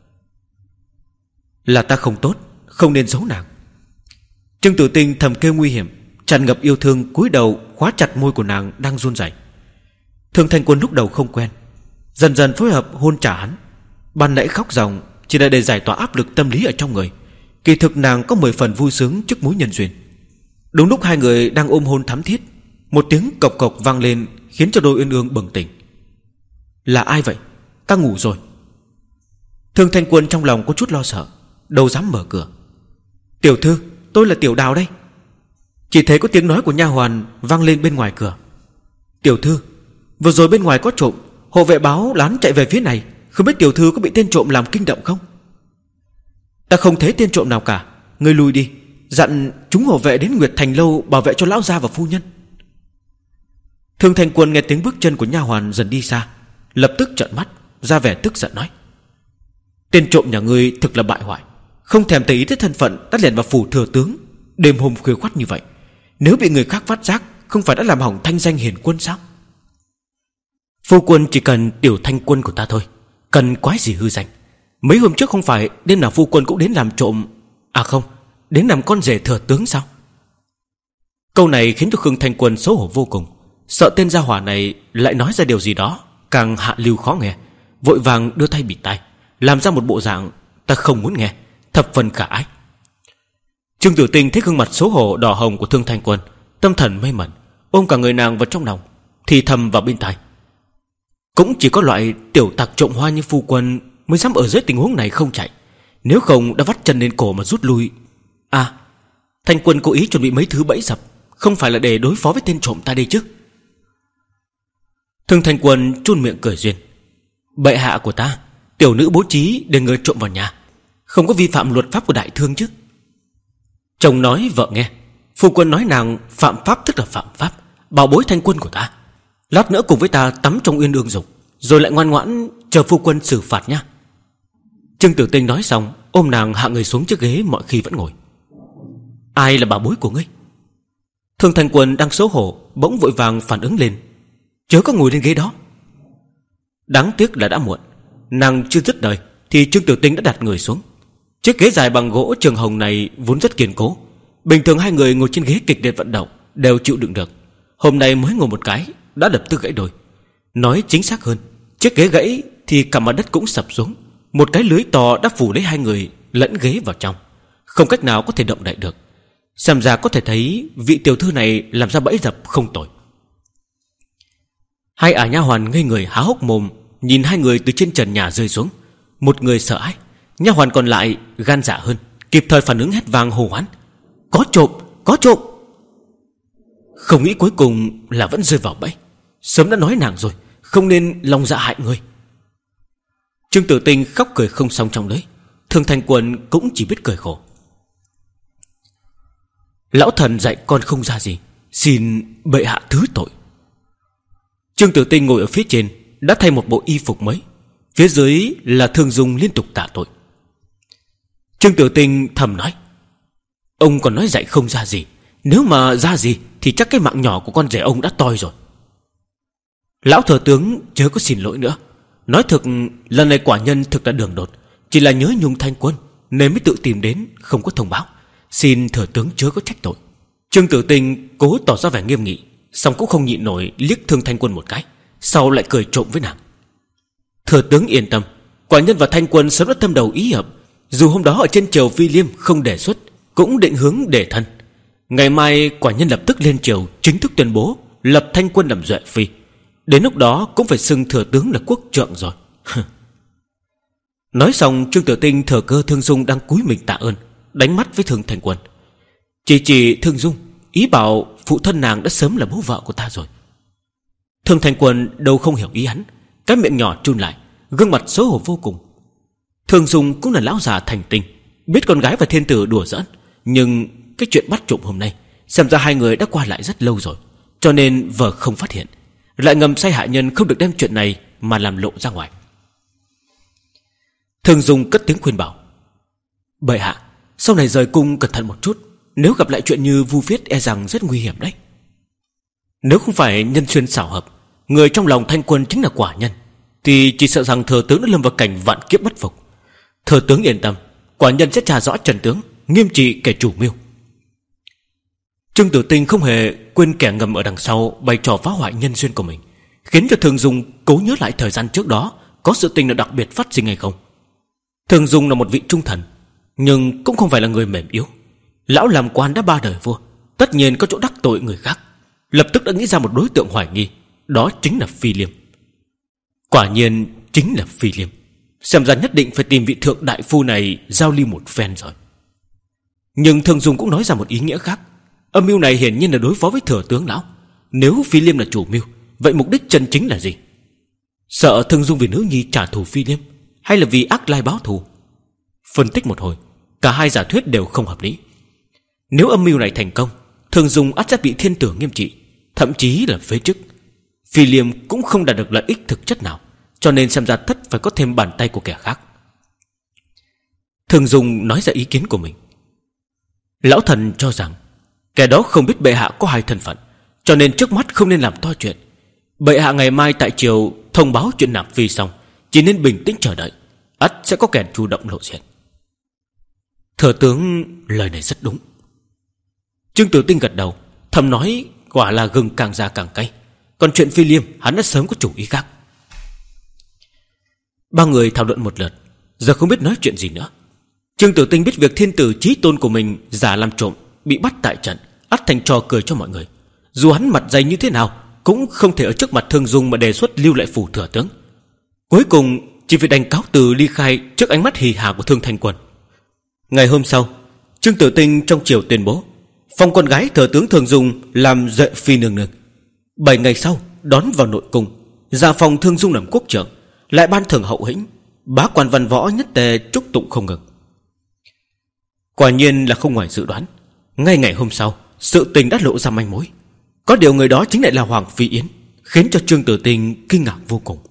Là ta không tốt, không nên giấu nàng. Trương Tử Tinh thầm kêu nguy hiểm, tràn ngập yêu thương cúi đầu khóa chặt môi của nàng đang run rẩy. Thương Thanh Quân lúc đầu không quen, dần dần phối hợp hôn trả hắn. Ban nãy khóc ròng chỉ là để giải tỏa áp lực tâm lý ở trong người. Kỳ thực nàng có mười phần vui sướng trước mối nhân duyên. Đúng lúc hai người đang ôm hôn thắm thiết, một tiếng cộc cộc vang lên khiến cho đôi uyên ương bừng tỉnh. Là ai vậy? Ta ngủ rồi. Thương Thanh Quân trong lòng có chút lo sợ, đâu dám mở cửa. Tiểu thư, tôi là Tiểu Đào đây. Chỉ thấy có tiếng nói của nha hoàn vang lên bên ngoài cửa. Tiểu thư, vừa rồi bên ngoài có trộm, hộ vệ báo lán chạy về phía này. Không biết tiểu thư có bị tên trộm làm kinh động không? Ta không thấy tên trộm nào cả. Ngươi lui đi, dặn chúng hộ vệ đến Nguyệt Thành Lâu bảo vệ cho lão gia và phu nhân. Thương Thanh Quân nghe tiếng bước chân của nha hoàn dần đi xa, lập tức trợn mắt ra vẻ tức giận nói: Tên trộm nhà ngươi thực là bại hoại, không thèm để ý tới thân phận đã lẻn vào phủ thừa tướng đêm hôm khuya khoắt như vậy. Nếu bị người khác phát giác, không phải đã làm hỏng thanh danh hiền quân sao? Phu quân chỉ cần Tiểu Thanh Quân của ta thôi, cần quái gì hư danh. Mấy hôm trước không phải đêm nào phu quân cũng đến làm trộm, à không, đến làm con rể thừa tướng sao? Câu này khiến cho Khương Thanh Quân xấu hổ vô cùng, sợ tên gia hỏa này lại nói ra điều gì đó càng hạ lưu khó nghe, vội vàng đưa tay bịt tai, làm ra một bộ dạng ta không muốn nghe, thập phần khả ái. Trương Tử Tinh thấy gương mặt xấu hổ đỏ hồng của Thương Thanh Quân, tâm thần mê mẩn, ôm cả người nàng vào trong lòng, thì thầm vào bên tai: Cũng chỉ có loại tiểu tặc trộm hoa như phu quân mới dám ở dưới tình huống này không chạy, nếu không đã vắt chân lên cổ mà rút lui. À, Thanh Quân cố ý chuẩn bị mấy thứ bẫy dập, không phải là để đối phó với tên trộm ta đây chứ? Thương Thanh Quân chun miệng cười duyên: Bệ hạ của ta, tiểu nữ bố trí để người trộm vào nhà, không có vi phạm luật pháp của đại thương chứ? Chồng nói vợ nghe, phu quân nói nàng phạm pháp tức là phạm pháp, bảo bối Thanh Quân của ta. Lát nữa cùng với ta tắm trong uyên ương dục, rồi lại ngoan ngoãn chờ phu quân xử phạt nhá. Trương Tử Tinh nói xong, ôm nàng hạ người xuống chiếc ghế mọi khi vẫn ngồi. Ai là bảo bối của ngươi? Thương Thanh Quân đang xấu hổ bỗng vội vàng phản ứng lên: Chớ có ngồi lên ghế đó. Đáng tiếc là đã muộn, nàng chưa dứt lời thì Trương Tử Tinh đã đặt người xuống. Chiếc ghế dài bằng gỗ trường hồng này vốn rất kiên cố, bình thường hai người ngồi trên ghế kịch liệt vận động đều chịu đựng được, hôm nay mới ngồi một cái đã lập tức gãy đôi. Nói chính xác hơn, chiếc ghế gãy thì cả mặt đất cũng sập xuống, một cái lưới to đã phủ lấy hai người lẫn ghế vào trong, không cách nào có thể động đậy được. Xem ra có thể thấy vị tiểu thư này làm ra bẫy dập không tồi. Hai ả nha hoàn ngây người há hốc mồm nhìn hai người từ trên trần nhà rơi xuống. Một người sợ hãi, nha hoàn còn lại gan dạ hơn, kịp thời phản ứng hét vang hô hoán: Có trộm, có trộm! Không nghĩ cuối cùng là vẫn rơi vào bẫy. Sớm đã nói nàng rồi, không nên lòng dạ hại người. Trương Tử Tinh khóc cười không xong trong lưới. Thương Thanh Quân cũng chỉ biết cười khổ. Lão thần dạy con không ra gì, xin bệ hạ thứ tội. Trương Tử Tinh ngồi ở phía trên đã thay một bộ y phục mới, phía dưới là Thương Dung liên tục tạ tội. Trương Tử Tinh thầm nói: Ông còn nói dạy không ra gì, nếu mà ra gì thì chắc cái mạng nhỏ của con rể ông đã toi rồi. Lão thừa tướng chớ có xin lỗi nữa. Nói thực, lần này quả nhân thực là đường đột, chỉ là nhớ nhung Thanh Quân nên mới tự tìm đến, không có thông báo. Xin thừa tướng chớ có trách tội. Trương Tử Tinh cố tỏ ra vẻ nghiêm nghị, song cũng không nhịn nổi liếc Thương Thanh Quân một cái, sau lại cười trộm với nàng: Thừa tướng yên tâm, quả nhân và Thanh Quân sớm đã tâm đầu ý hợp. Dù hôm đó ở trên triều Vi Liêm không đề xuất, cũng định hướng để thân. Ngày mai quả nhân lập tức lên triều chính thức tuyên bố lập Thanh Quân làm duệ phi. Đến lúc đó cũng phải xưng thừa tướng là quốc trượng rồi. Nói xong, Trương Tử Tinh thừa cơ Thương Dung đang cúi mình tạ ơn, đánh mắt với Thương Thanh Quân. Chỉ chỉ Thương Dung, ý bảo phụ thân nàng đã sớm là bố vợ của ta rồi. Thương Thanh Quân đâu không hiểu ý hắn, cái miệng nhỏ trun lại, gương mặt xấu hổ vô cùng. Thương Dung cũng là lão già thành tinh, biết con gái và thiên tử đùa giỡn, nhưng cái chuyện bắt trộm hôm nay xem ra hai người đã qua lại rất lâu rồi, cho nên vợ không phát hiện, lại ngầm sai hạ nhân không được đem chuyện này mà làm lộ ra ngoài. Thương Dung cất tiếng khuyên bảo: Bệ hạ, sau này rời cung cẩn thận một chút, Nếu gặp lại chuyện như Vu Viết e rằng rất nguy hiểm đấy. Nếu không phải nhân xuyên xảo hợp, người trong lòng Thanh Quân chính là quả nhân, thì chỉ sợ rằng thừa tướng đã lâm vào cảnh vạn kiếp bất phục. Thừa tướng yên tâm, quả nhân sẽ tra rõ trần tướng, nghiêm trị kẻ chủ mưu. Trương Tử Tinh không hề quên kẻ ngầm ở đằng sau bày trò phá hoại nhân duyên của mình, khiến cho Thường Dung cố nhớ lại thời gian trước đó có sự tình nào đặc biệt phát sinh hay không. Thường Dung là một vị trung thần, nhưng cũng không phải là người mềm yếu. Lão làm quan đã ba đời vua, tất nhiên có chỗ đắc tội người khác. Lập tức đã nghĩ ra một đối tượng hoài nghi, đó chính là Phi Liêm. Quả nhiên chính là Phi Liêm. Xem ra nhất định phải tìm vị thượng đại phu này giao lưu một phen rồi. Nhưng Thường Dung cũng nói ra một ý nghĩa khác. Âm mưu này hiển nhiên là đối phó với thừa tướng lão. Nếu Phi Liêm là chủ mưu, vậy mục đích chân chính là gì? Sợ Thường Dung vì nữ nhi trả thù Phi Liêm, hay là vì ác lai báo thù? Phân tích một hồi, cả hai giả thuyết đều không hợp lý. Nếu âm mưu này thành công, Thường Dung ắt sẽ bị thiên tử nghiêm trị, thậm chí là phế chức. Phi Liêm cũng không đạt được lợi ích thực chất nào, cho nên xem ra tất phải có thêm bàn tay của kẻ khác. Thường Dung nói ra ý kiến của mình. Lão thần cho rằng kẻ đó không biết bệ hạ có hai thân phận, cho nên trước mắt không nên làm to chuyện. Bệ hạ ngày mai tại triều thông báo chuyện nạp Phi xong, chỉ nên bình tĩnh chờ đợi, ắt sẽ có kẻ chủ động lộ diện. Thừa tướng lời này rất đúng. Trương Tử Tinh gật đầu, thầm nói quả là gừng càng già càng cay. Còn chuyện Phi Liêm hắn đã sớm có chủ ý khác. Ba người thảo luận một lượt, giờ không biết nói chuyện gì nữa. Trương Tử Tinh biết việc thiên tử chí tôn của mình giả làm trộm bị bắt tại trận, ắt thành trò cười cho mọi người. Dù hắn mặt dày như thế nào cũng không thể ở trước mặt Thường Dung mà đề xuất lưu lại phủ thừa tướng. Cuối cùng chỉ phải đành cáo từ ly khai trước ánh mắt hì hà của Thương Thanh Quân. Ngày hôm sau, Trương Tử Tinh trong triều tuyên bố phong con gái thừa tướng Thường Dung làm Duệ phi nương nương. Bảy ngày sau đón vào nội cung, ra phòng Thương Dung làm quốc trưởng, lại ban thưởng hậu hĩnh, bá quan văn võ nhất tề chúc tụng không ngừng. Quả nhiên là không ngoài dự đoán. Ngay ngày hôm sau, sự tình đã lộ ra manh mối. Có điều người đó chính lại là Hoàng Phi Yến, khiến cho Trương Tử Tinh kinh ngạc vô cùng.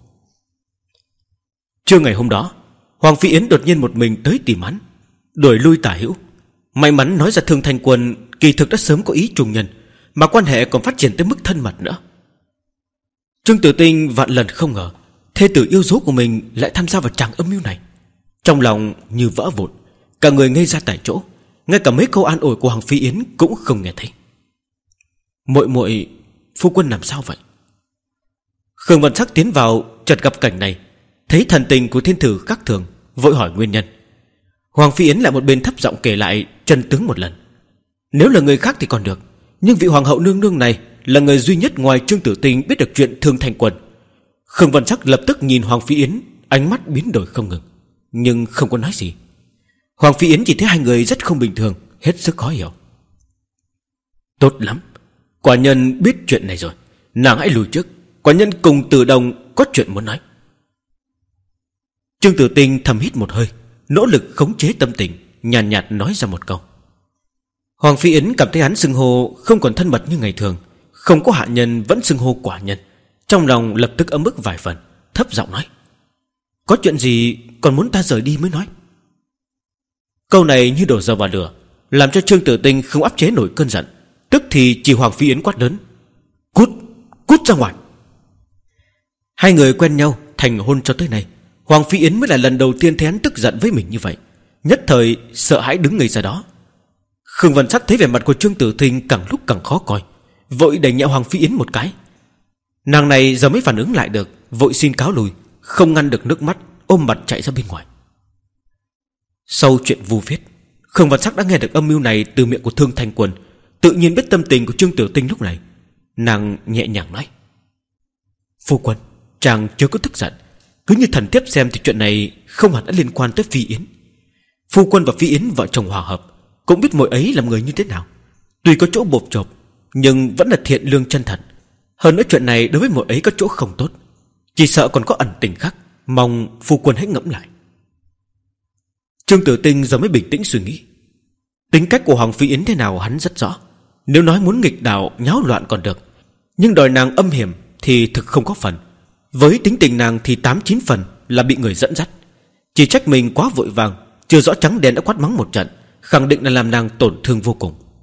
Trưa ngày hôm đó, Hoàng Phi Yến đột nhiên một mình tới tìm hắn, đuổi lui tả hữu. May mắn nói ra Thương Thanh Quân kỳ thực đã sớm có ý trùng nhân, mà quan hệ còn phát triển tới mức thân mật nữa. Trương Tử Tinh vạn lần không ngờ thê tử yêu dấu của mình lại tham gia vào tràng âm mưu này. Trong lòng như vỡ vụn, cả người ngây ra tại chỗ, ngay cả mấy câu an ủi của Hoàng Phi Yến cũng không nghe thấy. Muội muội, phu quân làm sao vậy? Khương Văn Sắc tiến vào chợt gặp cảnh này, thấy thần tình của thiên tử khác thường, vội hỏi nguyên nhân. Hoàng Phi Yến lại một bên thấp giọng kể lại chân tướng một lần. Nếu là người khác thì còn được, nhưng vị hoàng hậu nương nương này là người duy nhất ngoài Trương Tử Tinh biết được chuyện Thương Thanh Quân. Khương Văn Sắc lập tức nhìn Hoàng Phi Yến, ánh mắt biến đổi không ngừng, nhưng không có nói gì. Hoàng Phi Yến chỉ thấy hai người rất không bình thường, hết sức khó hiểu. Tốt lắm, quả nhân biết chuyện này rồi, nàng hãy lùi trước, quả nhân cùng Từ Đồng có chuyện muốn nói. Trương Tử Tinh thầm hít một hơi, nỗ lực khống chế tâm tình, nhàn nhạt, nhạt nói ra một câu. Hoàng Phi Yến cảm thấy hắn xưng hô không còn thân mật như ngày thường, không có hạ nhân vẫn xưng hô quả nhân, trong lòng lập tức ấm ức vài phần, thấp giọng nói: có chuyện gì còn muốn ta rời đi mới nói. Câu này như đổ dầu vào lửa, làm cho Trương Tử Tinh không áp chế nổi cơn giận, tức thì chỉ Hoàng Phi Yến quát lớn: cút, cút ra ngoài. Hai người quen nhau thành hôn cho tới nay, Hoàng Phi Yến mới là lần đầu tiên thấy hắn tức giận với mình như vậy, nhất thời sợ hãi đứng ngây ra đó. Khương Văn Sắc thấy vẻ mặt của Trương Tử Tinh càng lúc càng khó coi, vội đẩy nhẹ Hoàng Phi Yến một cái. Nàng này giờ mới phản ứng lại được, vội xin cáo lùi, không ngăn được nước mắt, ôm mặt chạy ra bên ngoài. Sau chuyện Vu Viết, Khương Văn Sắc đã nghe được âm mưu này từ miệng của Thương Thanh Quân, tự nhiên biết tâm tình của Trương Tử Tinh lúc này. Nàng nhẹ nhàng nói: phu quân, chàng chưa có tức giận, cứ như thần thiếp xem thì chuyện này không hẳn đã liên quan tới Phi Yến. Phu quân và Phi Yến vợ chồng hòa hợp, cũng biết muội ấy làm người như thế nào. Tuy có chỗ bộp chộp, nhưng vẫn là thiện lương chân thật. Hơn nữa chuyện này đối với muội ấy có chỗ không tốt, chỉ sợ còn có ẩn tình khác, mong phu quân hãy ngẫm lại. Trương Tử Tinh giờ mới bình tĩnh suy nghĩ. Tính cách của Hoàng Phi Yến thế nào hắn rất rõ. Nếu nói muốn nghịch đạo nháo loạn còn được, nhưng đòi nàng âm hiểm thì thực không có phần. Với tính tình nàng thì tám chín phần là bị người dẫn dắt. Chỉ trách mình quá vội vàng, chưa rõ trắng đen đã quát mắng một trận, khẳng định là làm nàng tổn thương vô cùng.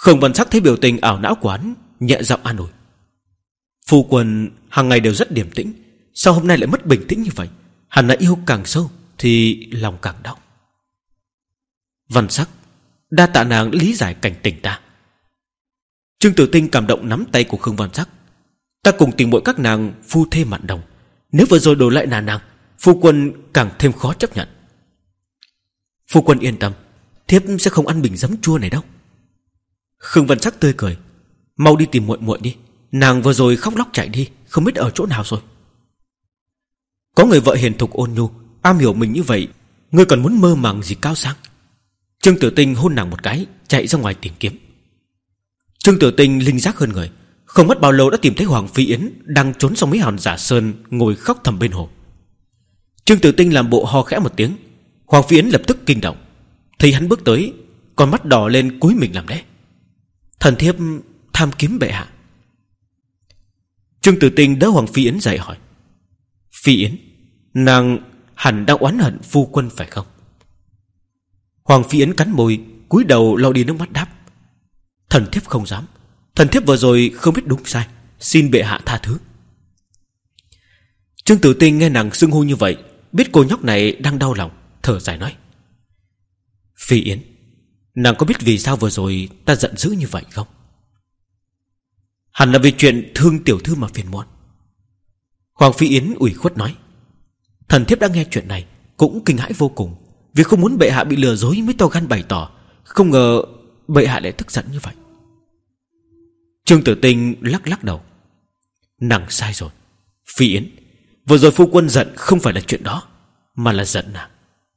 Khương Văn Sắc thấy biểu tình ảo não của hắn, nhẹ giọng an ủi: Phu quân hàng ngày đều rất điềm tĩnh, sao hôm nay lại mất bình tĩnh như vậy? Hẳn là yêu càng sâu thì lòng càng đau. Văn Sắc, đa tạ nàng đã lý giải cảnh tình ta. Trương Tử Tinh cảm động nắm tay của Khương Văn Sắc. Ta cùng tình muội các nàng phu thê mặn đồng, nếu vừa rồi đổ lại là nàng, phu quân càng thêm khó chấp nhận. Phu quân yên tâm, thiếp sẽ không ăn bình giấm chua này đâu. Khương Văn Sắc tươi cười: Mau đi tìm muội muội đi, nàng vừa rồi khóc lóc chạy đi, không biết ở chỗ nào rồi. Có người vợ hiền thục ôn nhu, am hiểu mình như vậy, ngươi còn muốn mơ màng gì cao sang? Trương Tử Tinh hôn nàng một cái, chạy ra ngoài tìm kiếm. Trương Tử Tinh linh giác hơn người, không mất bao lâu đã tìm thấy Hoàng Phi Yến đang trốn sau mấy hòn giả sơn, ngồi khóc thầm bên hồ. Trương Tử Tinh làm bộ ho khẽ một tiếng. Hoàng Phi Yến lập tức kinh động, thấy hắn bước tới, con mắt đỏ lên cúi mình làm lễ: Thần thiếp tham kiếm bệ hạ. Trương Tử Tinh đỡ Hoàng Phi Yến dậy hỏi: Phi Yến, nàng hẳn đang oán hận phu quân phải không? Hoàng Phi Yến cắn môi, cúi đầu lau đi nước mắt đáp: Thần thiếp không dám, thần thiếp vừa rồi không biết đúng sai, xin bệ hạ tha thứ. Trương Tử Tinh nghe nàng xưng hô như vậy, biết cô nhóc này đang đau lòng, thở dài nói: Phi Yến, nàng có biết vì sao vừa rồi ta giận dữ như vậy không? Hẳn là vì chuyện thương tiểu thư mà phiền muộn. Hoàng Phi Yến ủy khuất nói: Thần thiếp đã nghe chuyện này cũng kinh hãi vô cùng, vì không muốn bệ hạ bị lừa dối mới to gan bày tỏ, không ngờ bệ hạ lại tức giận như vậy. Trương Tử Tinh lắc lắc đầu: Nàng sai rồi, Phi Yến, vừa rồi phu quân giận không phải là chuyện đó, mà là giận nàng.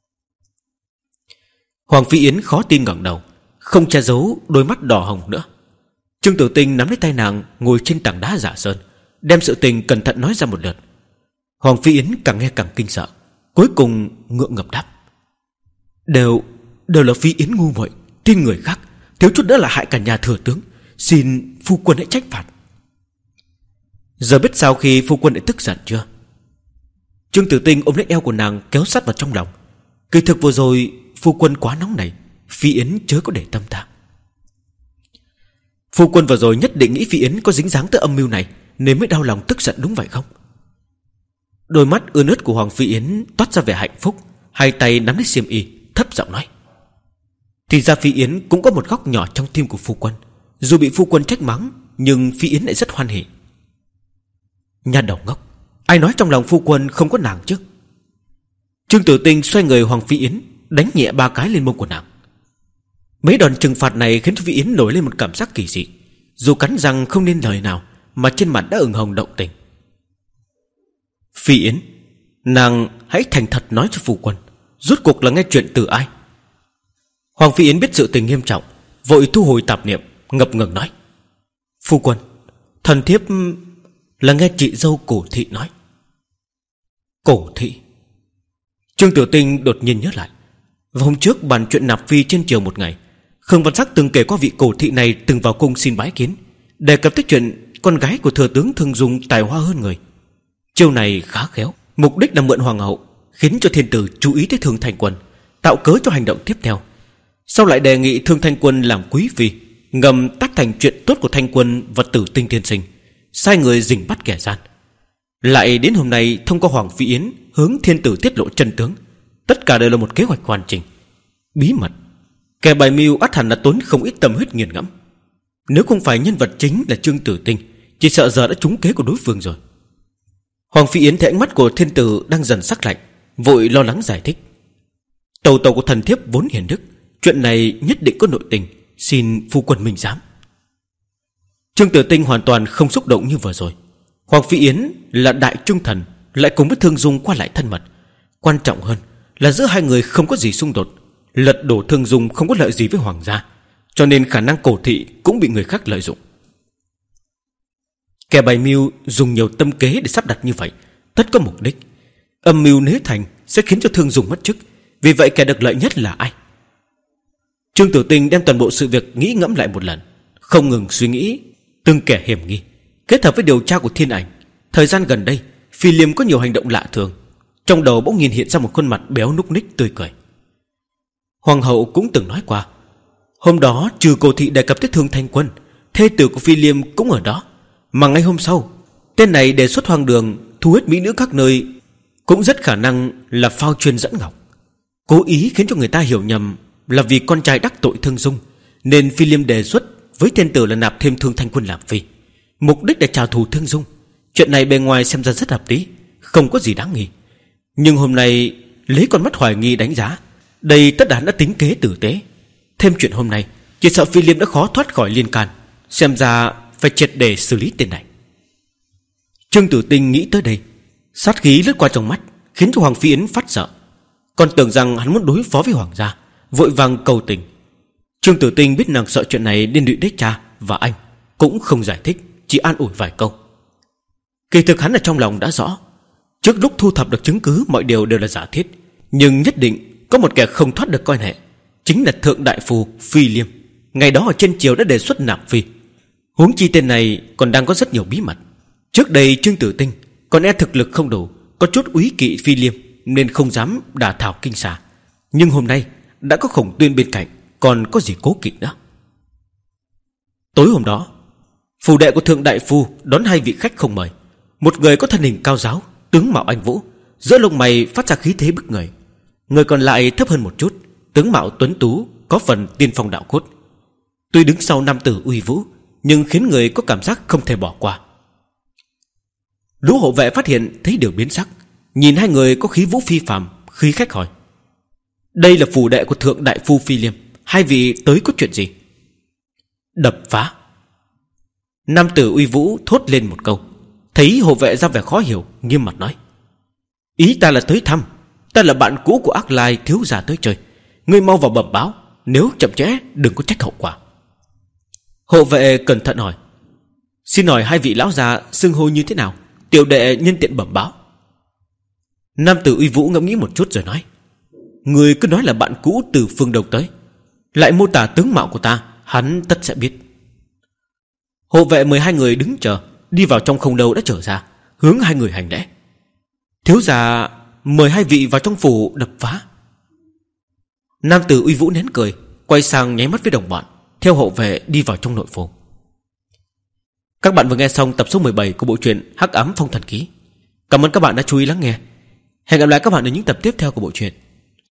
Hoàng Phi Yến khó tin ngẩng đầu, không che giấu đôi mắt đỏ hồng nữa. Trương Tử Tinh nắm lấy tay nàng, ngồi trên tảng đá giả sơn, đem sự tình cẩn thận nói ra một lượt. Hoàng Phi Yến càng nghe càng kinh sợ, cuối cùng ngượng ngập đáp: Đều, đều là Phi Yến ngu muội, tin người khác, thiếu chút nữa là hại cả nhà thừa tướng, xin phu quân hãy trách phạt. Giờ biết sao khi phu quân lại tức giận chưa? Trương Tử Tinh ôm lấy eo của nàng, kéo sát vào trong lòng: Kỳ thực vừa rồi phu quân quá nóng này, Phi Yến chớ có để tâm ta. Phu quân vừa rồi nhất định nghĩ Phi Yến có dính dáng tới âm mưu này, nên mới đau lòng tức giận đúng vậy không? Đôi mắt ươn ướt của Hoàng Phi Yến toát ra vẻ hạnh phúc, hai tay nắm lấy xiêm y, thấp giọng nói: Thì ra Phi Yến cũng có một góc nhỏ trong tim của phu quân, dù bị phu quân trách mắng, nhưng Phi Yến lại rất hoan hỉ. Nha đầu ngốc, ai nói trong lòng phu quân không có nàng chứ? Trương Tử Tinh xoay người Hoàng Phi Yến, đánh nhẹ ba cái lên mông của nàng. Mấy đòn trừng phạt này khiến cho Phi Yến nổi lên một cảm giác kỳ dị, dù cắn răng không nên lời nào, mà trên mặt đã ửng hồng động tình. Phi Yến, nàng hãy thành thật nói cho phu quân, rốt cuộc là nghe chuyện từ ai? Hoàng Phi Yến biết sự tình nghiêm trọng, vội thu hồi tạp niệm, ngập ngừng nói: Phu quân, thần thiếp là nghe chị dâu Cổ thị nói. Cổ thị? Trương Tiểu Tinh đột nhiên nhớ lại, và hôm trước bàn chuyện nạp phi trên chiều một ngày, Khương Văn Sắc từng kể qua vị Cổ thị này từng vào cung xin bái kiến, đề cập tới chuyện con gái của thừa tướng Thương Dung tài hoa hơn người. Chiêu này khá khéo, mục đích là mượn hoàng hậu, khiến cho thiên tử chú ý tới Thương Thanh Quân, tạo cớ cho hành động tiếp theo. Sau lại đề nghị Thương Thanh Quân làm quý phi, ngầm tách thành chuyện tốt của Thanh Quân và Tử Tinh tiên sinh, sai người rình bắt kẻ gian. Lại đến hôm nay thông qua Hoàng Phi Yến hướng thiên tử tiết lộ chân tướng. Tất cả đều là một kế hoạch hoàn chỉnh, bí mật. Kẻ bài mưu ắt hẳn là tốn không ít tâm huyết nghiền ngẫm. Nếu không phải nhân vật chính là Trương Tử Tinh, chỉ sợ giờ đã trúng kế của đối phương rồi. Hoàng Phi Yến thấy ánh mắt của thiên tử đang dần sắc lạnh, vội lo lắng giải thích: Tàu tàu của thần thiếp vốn hiền đức, chuyện này nhất định có nội tình, xin phu quân minh giám. Trương Tử Tinh hoàn toàn không xúc động như vừa rồi. Hoàng Phi Yến là đại trung thần, lại cùng với Thương Dung qua lại thân mật. Quan trọng hơn là giữa hai người không có gì xung đột, lật đổ Thương Dung không có lợi gì với hoàng gia, cho nên khả năng Cổ thị cũng bị người khác lợi dụng. Kẻ bày mưu dùng nhiều tâm kế để sắp đặt như vậy, tất có mục đích. Âm mưu nếu thành sẽ khiến cho Thương Dung mất chức, vì vậy kẻ được lợi nhất là ai? Trương Tử Tinh đem toàn bộ sự việc nghĩ ngẫm lại một lần, không ngừng suy nghĩ từng kẻ hiểm nghi, kết hợp với điều tra của Thiên Ảnh. Thời gian gần đây Phi Liêm có nhiều hành động lạ thường, trong đầu bỗng nhiên hiện ra một khuôn mặt béo núc ních tươi cười. Hoàng hậu cũng từng nói qua, Hôm đó trừ cô thị đề cập tới Thương Thanh Quân, thê tử của Phi Liêm cũng ở đó. Mà ngay hôm sau, tên này đề xuất hoang đường thu hết mỹ nữ các nơi, cũng rất khả năng là phao chuyên dẫn ngọc, cố ý khiến cho người ta hiểu nhầm là vì con trai đắc tội Thương Dung, nên Phi Liêm đề xuất với tên tử là nạp thêm Thương Thanh Quân làm phi, mục đích để trả thù Thương Dung. Chuyện này bề ngoài xem ra rất hợp lý, không có gì đáng nghi. Nhưng hôm nay lấy con mắt hoài nghi đánh giá, đây tất đã đã tính kế tử tế. Thêm chuyện hôm nay, chỉ sợ Phi Liêm đã khó thoát khỏi liên can, xem ra phải triệt để xử lý tên này. Trương Tử Tinh nghĩ tới đây, sát khí lướt qua trong mắt, khiến cho Hoàng Phi Yến phát sợ. Còn tưởng rằng hắn muốn đối phó với hoàng gia, vội vàng cầu tình. Trương Tử Tinh biết nàng sợ chuyện này liên lụy đến cha và anh, cũng không giải thích, chỉ an ủi vài câu. Kỳ thực hắn ở trong lòng đã rõ, trước lúc thu thập được chứng cứ mọi điều đều là giả thiết, nhưng nhất định có một kẻ không thoát được coi hệ, chính là thượng đại phu Phi Liêm. Ngày đó ở trên triều đã đề xuất nạp phi, huống chi tên này còn đang có rất nhiều bí mật. Trước đây Trương Tử Tinh còn e thực lực không đủ, có chút úy kỵ Phi Liêm, nên không dám đả thảo kinh xà. Nhưng hôm nay đã có Khổng Tuyên bên cạnh, còn có gì cố kỵ nữa. Tối hôm đó, phủ đệ của thượng đại phu đón hai vị khách không mời. Một người có thân hình cao ráo, tướng mạo anh vũ, giữa lông mày phát ra khí thế bức người. Người còn lại thấp hơn một chút, tướng mạo tuấn tú, có phần tiên phong đạo cốt. Tuy đứng sau nam tử uy vũ, nhưng khiến người có cảm giác không thể bỏ qua. Lũ hộ vệ phát hiện thấy điều biến sắc, nhìn hai người có khí vũ phi phàm, khí khách hỏi: đây là phủ đệ của thượng đại phu Phi Liêm, hai vị tới có chuyện gì? Đập phá. Nam tử uy vũ thốt lên một câu. Thấy hộ vệ ra vẻ khó hiểu, nghiêm mặt nói: ý ta là tới thăm, ta là bạn cũ của Ác Lai thiếu gia tới chơi, ngươi mau vào bẩm báo, nếu chậm trễ đừng có trách hậu quả. Hộ vệ cẩn thận hỏi: xin hỏi hai vị lão già xưng hô như thế nào, tiểu đệ nhân tiện bẩm báo. Nam tử uy vũ ngẫm nghĩ một chút rồi nói: người cứ nói là bạn cũ từ phương Đông tới, lại mô tả tướng mạo của ta, hắn tất sẽ biết. Hộ vệ mời hai người đứng chờ, đi vào trong không lâu đã trở ra, hướng hai người hành lễ: thiếu gia mời hai vị vào trong phủ đập phá. Nam tử uy vũ nén cười, quay sang nháy mắt với đồng bọn, theo hộ vệ đi vào trong nội phủ. Các bạn vừa nghe xong tập số mười bảy của bộ truyện Hắc Ám Phong Thần Ký. Cảm ơn các bạn đã chú ý lắng nghe. Hẹn gặp lại các bạn ở những tập tiếp theo của bộ truyện.